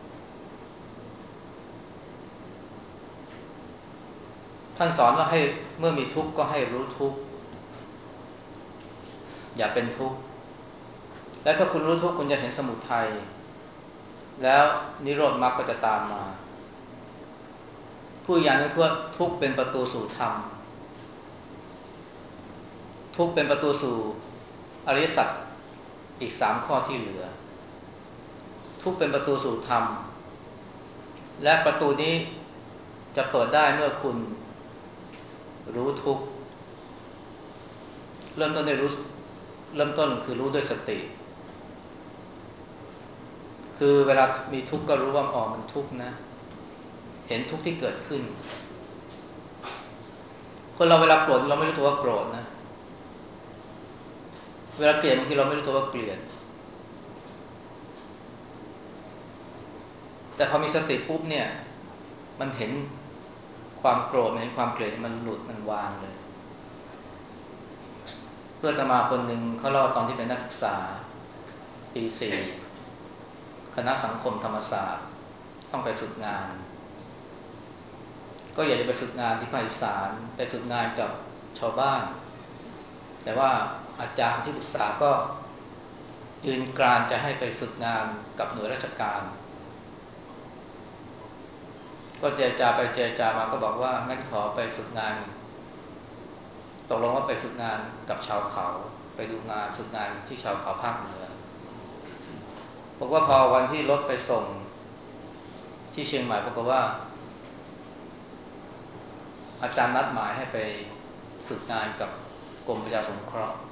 Speaker 1: ท่านสอนว่าให้เมื่อมีทุกข์ก็ให้รู้ทุกข์อย่าเป็นทุกข์และถ้าคุณรู้ทุกข์คุณจะเห็นสมุทัยแล้วนิโรธมรรคก็จะตามมาผู้อย่างนึกว่าทุกข์เป็นประตูสู่ธรรมทุกข์เป็นประตูสู่อริยสัจอีกสามข้อที่เหลือทุกข์เป็นประตูสู่ธรรมและประตูนี้จะเปิดได้เมื่อคุณรู้ทุกข์เริ่มต้นได้รู้เริ่มต้นคือรู้ด้วยสติคือเวลามีทุกข์ก็รู้ว่าอ๋อมันทุกข์นะเห็นทุกข์ที่เกิดขึ้นคนเราเวลาโกรธเราไม่รู้ตัวว่าโกรธนะเวลาเกลียดบางทีเราไม่รู้ตัวว่าเกลียดแต่พอมีสติปุ๊บเนี่ยมันเห็นความโกรธมันเห็นความเกลียดมันหลุดมันวางเลยเพื่อนอาตมาคนหนึ่งเขาเล่าตอนที่เป็นนักศึกษาปีสี่คณะสังคมธรรมศาสตร์ต้องไปฝึกงานก็อยากจะไปฝึกงานที่ภาคอีสานไปฝึกงานกับชาวบ้านแต่ว่าอาจารย์ที่ปรึกษาก็ยืนกรานจะให้ไปฝึกงานกับหน่วยราชการก็เจรจาไปเจรจามาก็บอกว่างั้นขอไปฝึกงานตกลงว่าไปฝึกงานกับชาวเขาไปดูงานฝึกงานที่ชาวเขาภาคเหนือบอกว่าพอวันที่รถไปส่งที่เชียงใหม่ปรากฏว่าอาจารย์นัดหมายให้ไปฝึกงานกับกรมประชาสงเคราะห์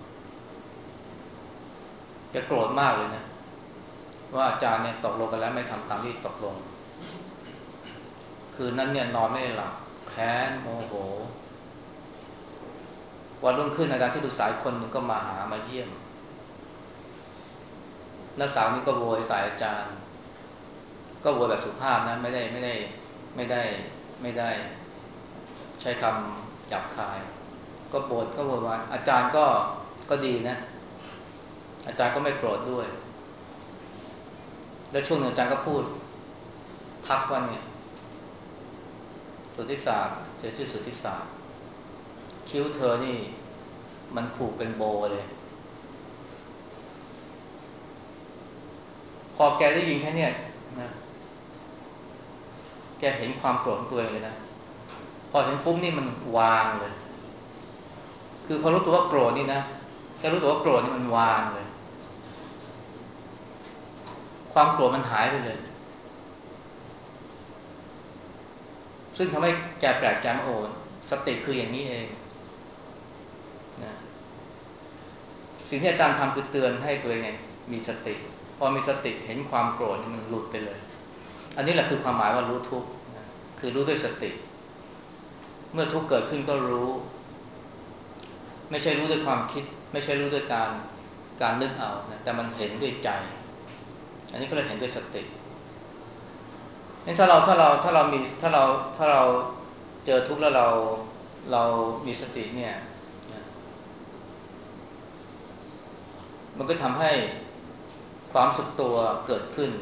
Speaker 1: แกโกรธมากเลยนะว่าอาจารย์เนี่ยตกลงกันแล้วไม่ทำตามที่ตกลงคืนนั้นเนี่ยนอนไม่หลับแค้นโมโหวันรุ่งขึ้นอาจารย์ที่ปรึกษาคนนึงก็มาหามาเยี่ยมนักสาวนี่ก็โวยใส่อาจารย์ก็โวยแบบสุภาพนะไม่ได้ไม่ได้ไม่ได้ไม่ได้ใช้คำหยาบคายก็โบนก็โวยวายอาจารย์ก็ก็ดีนะอาจารย์ก็ไม่โกรธด้วยแล้วช่วงหนึ่งอาจารย์ก็พูดทักว่าเนี่ยสุทธิศาสตร์เธอชื่อสุทธิศาสตร์คิ้วเธอนี่มันผูกเป็นโบเลยพอแกได้ยินแค่นี้นะแกเห็นความโกรธของตัวเองเลยนะพอเห็นปุ๊บนี่มันวางเลยคือพอรู้ตัวว่าโกรธนี่นะแค่รู้ตัวว่าโกรธนี่มันวางเลยความโกรธมันหายไปเลยซึ่งทำให้แกแปลกใจว่าโอ้สติคืออย่างนี้เองนะสิ่งที่อาจารย์ทำคือเตือนให้ตัวเองมีสติพอมีสติเห็นความโกรธมันหลุดไปเลยอันนี้แหละคือความหมายว่ารู้ทุกข์นะคือรู้ด้วยสติเมื่อทุกข์เกิดขึ้นก็รู้ไม่ใช่รู้ด้วยความคิดไม่ใช่รู้ด้วยการการนึกเอานะแต่มันเห็นด้วยใจอันนี้ก็เลยเห็นด้วยสติงั้นถ้าเราถ้าเราถ้าเรามีถ้าเราถ้าเราเจอทุกข์แล้วเราเรามีสติเนี่ยนะมันก็ทำให้ความสึกตัวเกิดขึ้น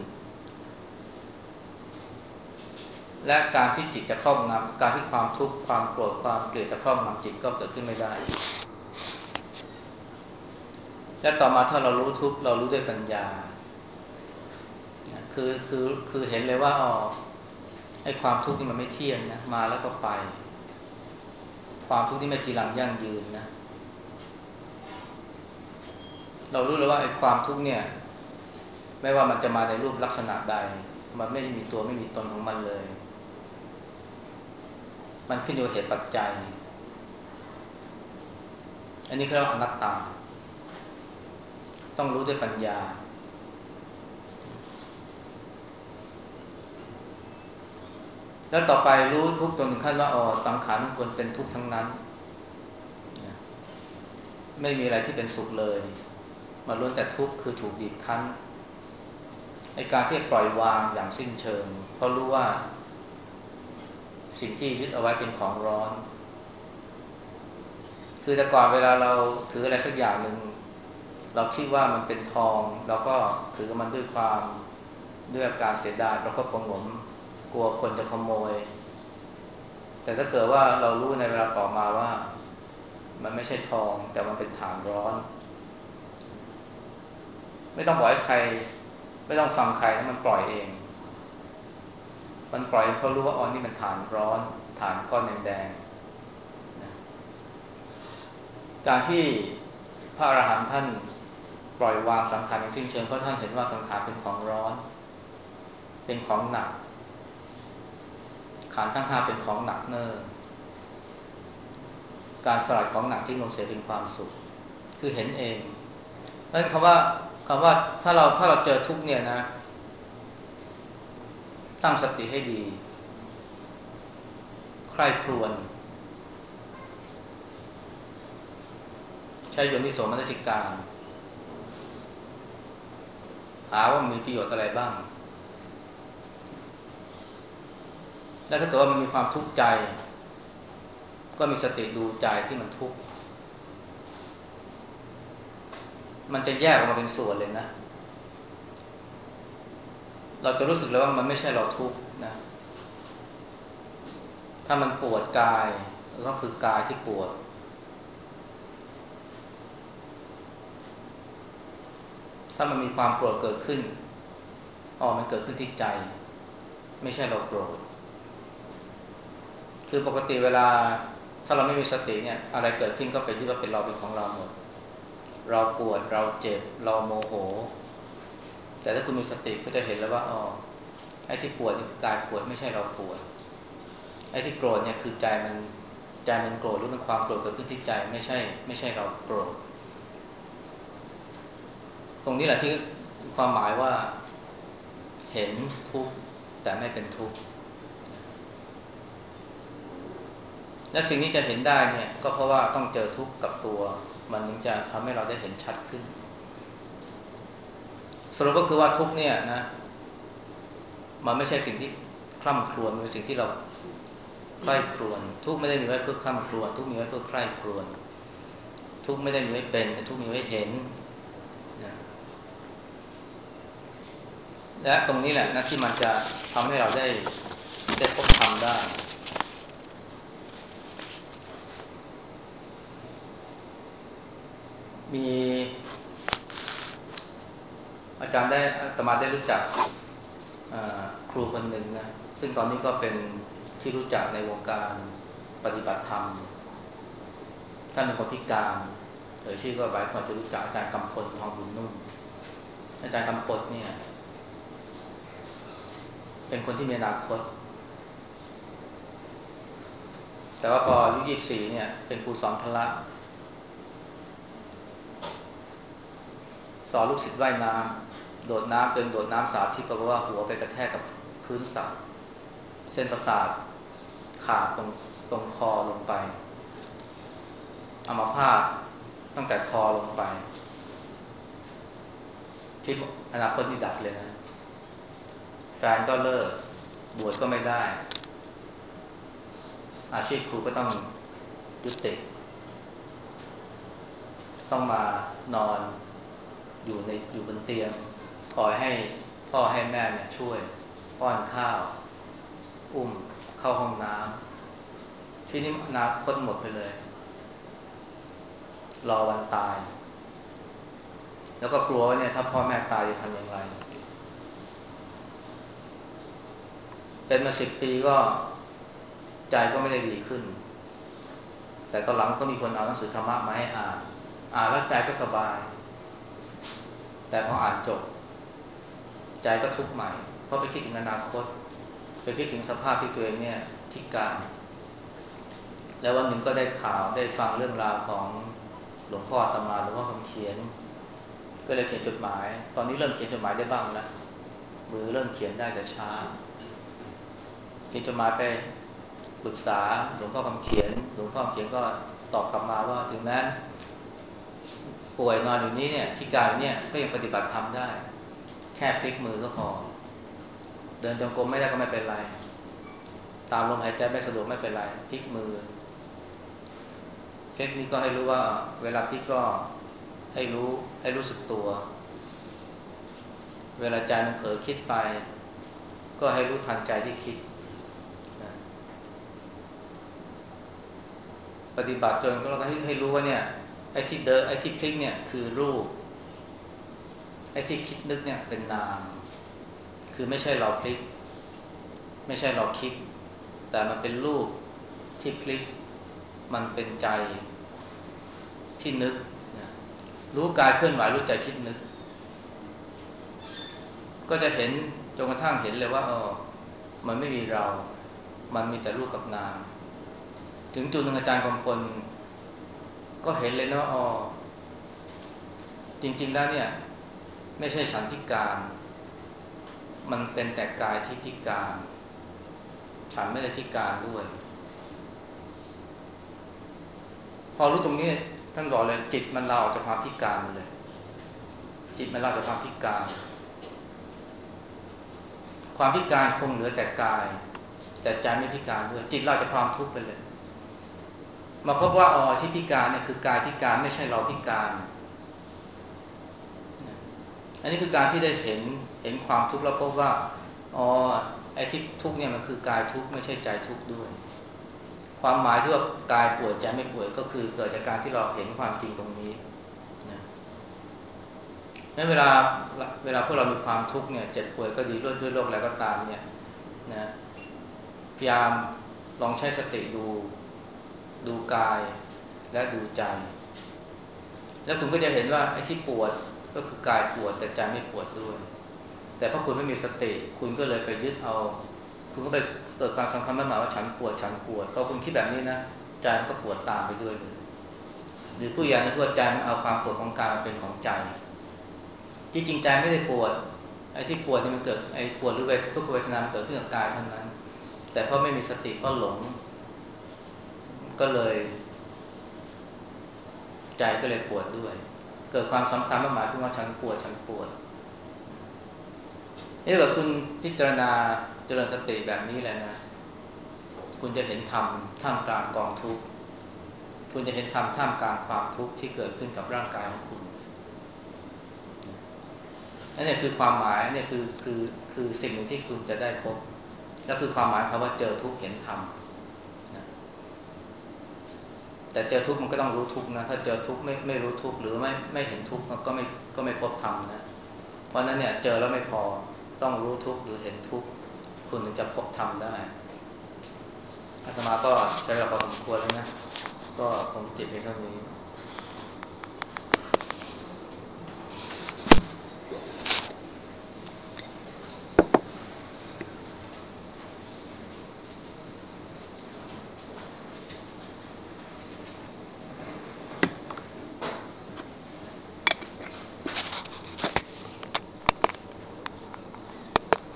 Speaker 1: และการที่จิตจะครอบงำการที่ความทุกข์ความโกรธความเกลียดจะครอบงำจิตก็เกิดขึ้นไม่ได้และต่อมาถ้าเรารู้ทุกข์เรารู้ด้วยปัญญาคือคือคือเห็นเลยว่าอ๋อไอ้ความทุกข์นี่มันไม่เที่ยงนะมาแล้วก็ไปความทุกข์ที่ไม่จีรังยั่งยืนนะเรารู้เลยว่าไอ้ความทุกข์เนี่ยไม่ว่ามันจะมาในรูปลักษณะใดมันไม่ได้มีตัวไม่มีตนของมันเลยมันขึ้นอยู่กับเหตุปัจจัยอันนี้เขาเรียกว่าอนัตตาต้องรู้ด้วยปัญญาแล้วต่อไปรู้ทุกข์จนถึงขั้นว่าอ๋อสังขารทุกคนเป็นทุกข์ทั้งนั้นไม่มีอะไรที่เป็นสุขเลยมาล้วนแต่ทุกข์คือถูกบีบคั้นในการที่ปล่อยวางอย่างสิ้นเชิงเพราะรู้ว่าสิ่งที่ยึดเอาไว้เป็นของร้อนคือแต่ก่อนเวลาเราถืออะไรสักอย่างหนึ่งเราคิดว่ามันเป็นทองเราก็ถือมันด้วยความด้วยอาการเสียดายเราก็ประหงมกลัวคนจะขโมยแต่ถ้าเกิดว่าเรารู้ในเวลาต่อมาว่ามันไม่ใช่ทองแต่มันเป็นฐานร้อนไม่ต้องบอกให้ใครไม่ต้องฟังใครนะมันปล่อยเองมันปล่อยเพราะรู้ว่าอ๋อนี่มันฐานร้อนฐานก้อนแดงๆนะการที่พระอรหันต์ท่านปล่อยวางสังขารอย่างสิ้นเชิงเพราะท่านเห็นว่าสังขารเป็นของร้อนเป็นของหนักขันธ์ทั้งห้าเป็นของหนักเนิ่นการสลัดของหนักที่ลงเสียเป็นความสุขคือเห็นเองนั่นคำว่าคำว่าถ้าเราถ้าเราเจอทุกข์เนี่ยนะตั้งสติให้ดีใคร่ครวญใช้โยนิโสมนสิการหาว่ามีประโยชน์อะไรบ้างและถ้าเกิดว่ามันมีความทุกข์ใจก็มีสติดูใจที่มันทุกข์มันจะแยกออกมาเป็นส่วนเลยนะเราจะรู้สึกเลยว่ามันไม่ใช่เราทุกข์นะถ้ามันปวดกายก็คือกายที่ปวดถ้ามันมีความโกรธเกิดขึ้นอ๋อมันเกิดขึ้นที่ใจไม่ใช่เราโกรธคือปกติเวลาถ้าเราไม่มีสติเนี่ยอะไรเกิดขึ้นก็ไปยึดว่าเป็นเราเป็นของเราหมดเราปวดเราเจ็บเราโมโหแต่ถ้าคุณมีสติก็จะเห็นแล้วว่าอ๋อไอ้ที่ปวดนี่คือกายปวดไม่ใช่เราปวดไอ้ที่โกรธเนี่ยคือใจมันใจมันโกรธหรือมันความโกรธเกิดขึ้นที่ใจไม่ใช่ไม่ใช่เราโกรธตรงนี้แหละที่ความหมายว่าเห็นทุกข์แต่ไม่เป็นทุกข์และสิ่งนี้จะเห็นได้เนี่ยก็เพราะว่าต้องเจอทุกข์กับตัวมันถึงจะทำให้เราได้เห็นชัดขึ้นสรุปก็คือว่าทุกข์เนี่ยนะมันไม่ใช่สิ่งที่คร่ำครวญมันเป็นสิ่งที่เราใคร่ครวญทุกข์ไม่ได้มีไว้เพื่อคร่ำครวญทุกข์มีไว้เพื่อใคร่ครวญทุกข์ไม่ได้มีไว้เป็นแต่ทุกข์มีไว้เห็นนะและตรงนี้แหละนะที่มันจะทำให้เราได้ได้พบธรรมได้มีอาจารย์ได้อาตมาได้รู้จักครูคนหนึ่งนะซึ่งตอนนี้ก็เป็นที่รู้จักในวงการปฏิบัติธรรมท่านเป็นคนพิการเอ่ยชื่อก็หลายคนจะรู้จักอาจารย์กำพลทองบุญนุ่มอาจารย์กำพลเนี่ยเป็นคนที่มีอนาคตแต่ว่าพออายุยี่สิบสี่เนี่ยเป็นครูสอนพละสอนลูกศิษย์ว่ายน้ำโดดน้ำจนโดดน้ำสาธิตเพราะว่าหัวไปกระแทกกับพื้นสระเส้นประสาทขาดตรงตรงคอลงไปอัมพาตตั้งแต่คอลงไปคิดอนาคตนี่ดับเลยนะแฟนก็เลิกบวชก็ไม่ได้อาชีพครูก็ต้องยุติต้องมานอนอยู่ในอยู่บนเตียงคอยให้พ่อให้แม่เนี่ยช่วยป้อนข้าวอุ้มเข้าห้องน้ำที่นี้อนาคตหมดไปเลยรอวันตายแล้วก็กลัวว่าเนี่ยถ้าพ่อแม่ตายจะทำอย่างไรเป็นมาสิบปีก็ใจก็ไม่ได้ดีขึ้นแต่ตอนหลังก็มีคนเอาหนังสือธรรมะมาให้อ่านอ่านแล้วใจก็สบายแต่พออ่านจบใจก็ทุกข์ใหม่เพราะไปคิดถึงอนาคตไปคิดถึงสภาพที่ตัวเองเนี่ยพิการแล้ววันหนึ่งก็ได้ข่าวได้ฟังเรื่องราวของหลวงพ่ออาตมาหลวงพ่อคำเขียนก็เลยเขียนจดหมายตอนนี้เริ่มเขียนจดหมายได้บ้างแล้วมือเริ่มเขียนได้แต่ช้าเขียนจดหมายไปปรึกษาหลวงพ่อคำเขียนหลวงพ่อคำเขียนก็ตอบกลับมาว่าถึงแม้ป่วยนอนอยู่นี้เนี่ยพิการเนี่ยก็ยังปฏิบัติธรรมได้แค่พลิกมือก็พอเดินจงกรมไม่ได้ก็ไม่เป็นไรตามลมหายใจไม่สะดวกไม่เป็นไรพลิกมือเทคนิคก็ให้รู้ว่าเวลาพลิกก็ให้รู้ให้รู้สึกตัวเวลาใจมันเผลอคิดไปก็ให้รู้ทันใจที่คิดนะปฏิบัติจนก็ให้ให้รู้ว่าเนี่ยไอ้ที่เดินไอ้ที่พลิกเนี่ยคือรูปไอ้ที่คิดนึกเนี่ยเป็นนามคือไม่ใช่เราพลิกไม่ใช่เราคิดแต่มันเป็นรูปที่พลิกมันเป็นใจที่นึกนะรู้กายเคลื่อนไหวรู้ใจคิดนึกก็จะเห็นจนกระทั่งเห็นเลยว่าเออมันไม่มีเรามันมีแต่รูปกับนามถึงจุดหนึ่งอาจารย์กำพลก็เห็นเลยนะอ๋อจริงๆแล้วเนี่ยไม่ใช่ฉันพิการมันเป็นแต่กายที่พิการฉันไม่ได้พิการด้วยพอรู้ตรงนี้ท่านบอกเลยจิตมันเราออกจากความพิการเลยจิตมันเราจากความพิการความพิการคงเหลือแต่กายแต่ใจไม่พิการด้วยจิตเราจากความทุกข์ไปเลยมาพบว่าอ๋อที่พิการเนี่ยคือกายพิการไม่ใช่เราพิการอันนี้คือการที่ได้เห็นเห็นความทุกข์แล้วพบว่าอ๋อไอ้ที่ทุกข์เนี่ยมันคือกายทุกข์ไม่ใช่ใจทุกข์ด้วยความหมายที่ว่ากายป่วยใจไม่ป่วยก็คือเกิดจากการที่เราเห็นความจริงตรงนี้นะงั้นเวลาเวลาพวกเรามีความทุกข์เนี่ยเจ็บป่วยก็ดีด้วยด้วยโรคอะไรก็ตามเนี่ยนะพยายามลองใช้สติดูดูกายและดูใจแล้วคุณก็จะเห็นว่าไอ้ที่ปวดก็คือกายปวดแต่ใจไม่ปวดด้วยแต่เพราะคุณไม่มีสติคุณก็เลยไปยึดเอาคุณก็ไปเกิดความสำคัญมั่นหมายว่าฉันปวดฉันปวดพอคุณคิดแบบนี้นะใจมันก็ปวดตามไปด้วยเลยหรือผู้ใหญ่ที่ว่าใจมันเอาความปวดของกายมาเป็นของใจจริงๆใจไม่ได้ปวดไอ้ที่ปวดนี่มันเกิดไอ้ปวดหรือเวททุกขเวทนาเกิดขึ้นกับกายเท่านั้นแต่เพราะไม่มีสติก็หลงก็เลยใจก็เลยปวดด้วยเกิดความสำคัญมั่นหมายขึ้นว่าฉันปวดฉันปวดนี่ถ้าคุณพิจารณาเจริญสติแบบนี้แหละนะคุณจะเห็นธรรมท่ามกลางกองทุกข์คุณจะเห็นธรรมท่ามกลางความทุกข์ที่เกิดขึ้นกับร่างกายของคุณนั่นเนี่ยคือความหมายเนี่ยคือคือคือสิ่งหนึ่งที่คุณจะได้พบและคือความหมายคำว่าเจอทุกข์เห็นธรรมนะแต่เจอทุกข์มันก็ต้องรู้ทุกข์นะถ้าเจอทุกข์ไม่ไม่รู้ทุกข์หรือไม่ไม่เห็นทุกข์ก็ไม่ก็ไม่พบธรรมนะเพราะนั้นเนี่ยเจอแล้วไม่พอต้องรู้ทุกข์หรือเห็นทุกข์คุณถึงจะพบธรรมได้อาตมาก็ใช้เวลาพอสมควรแล้วนะก็คงติดเพียงเท่านี้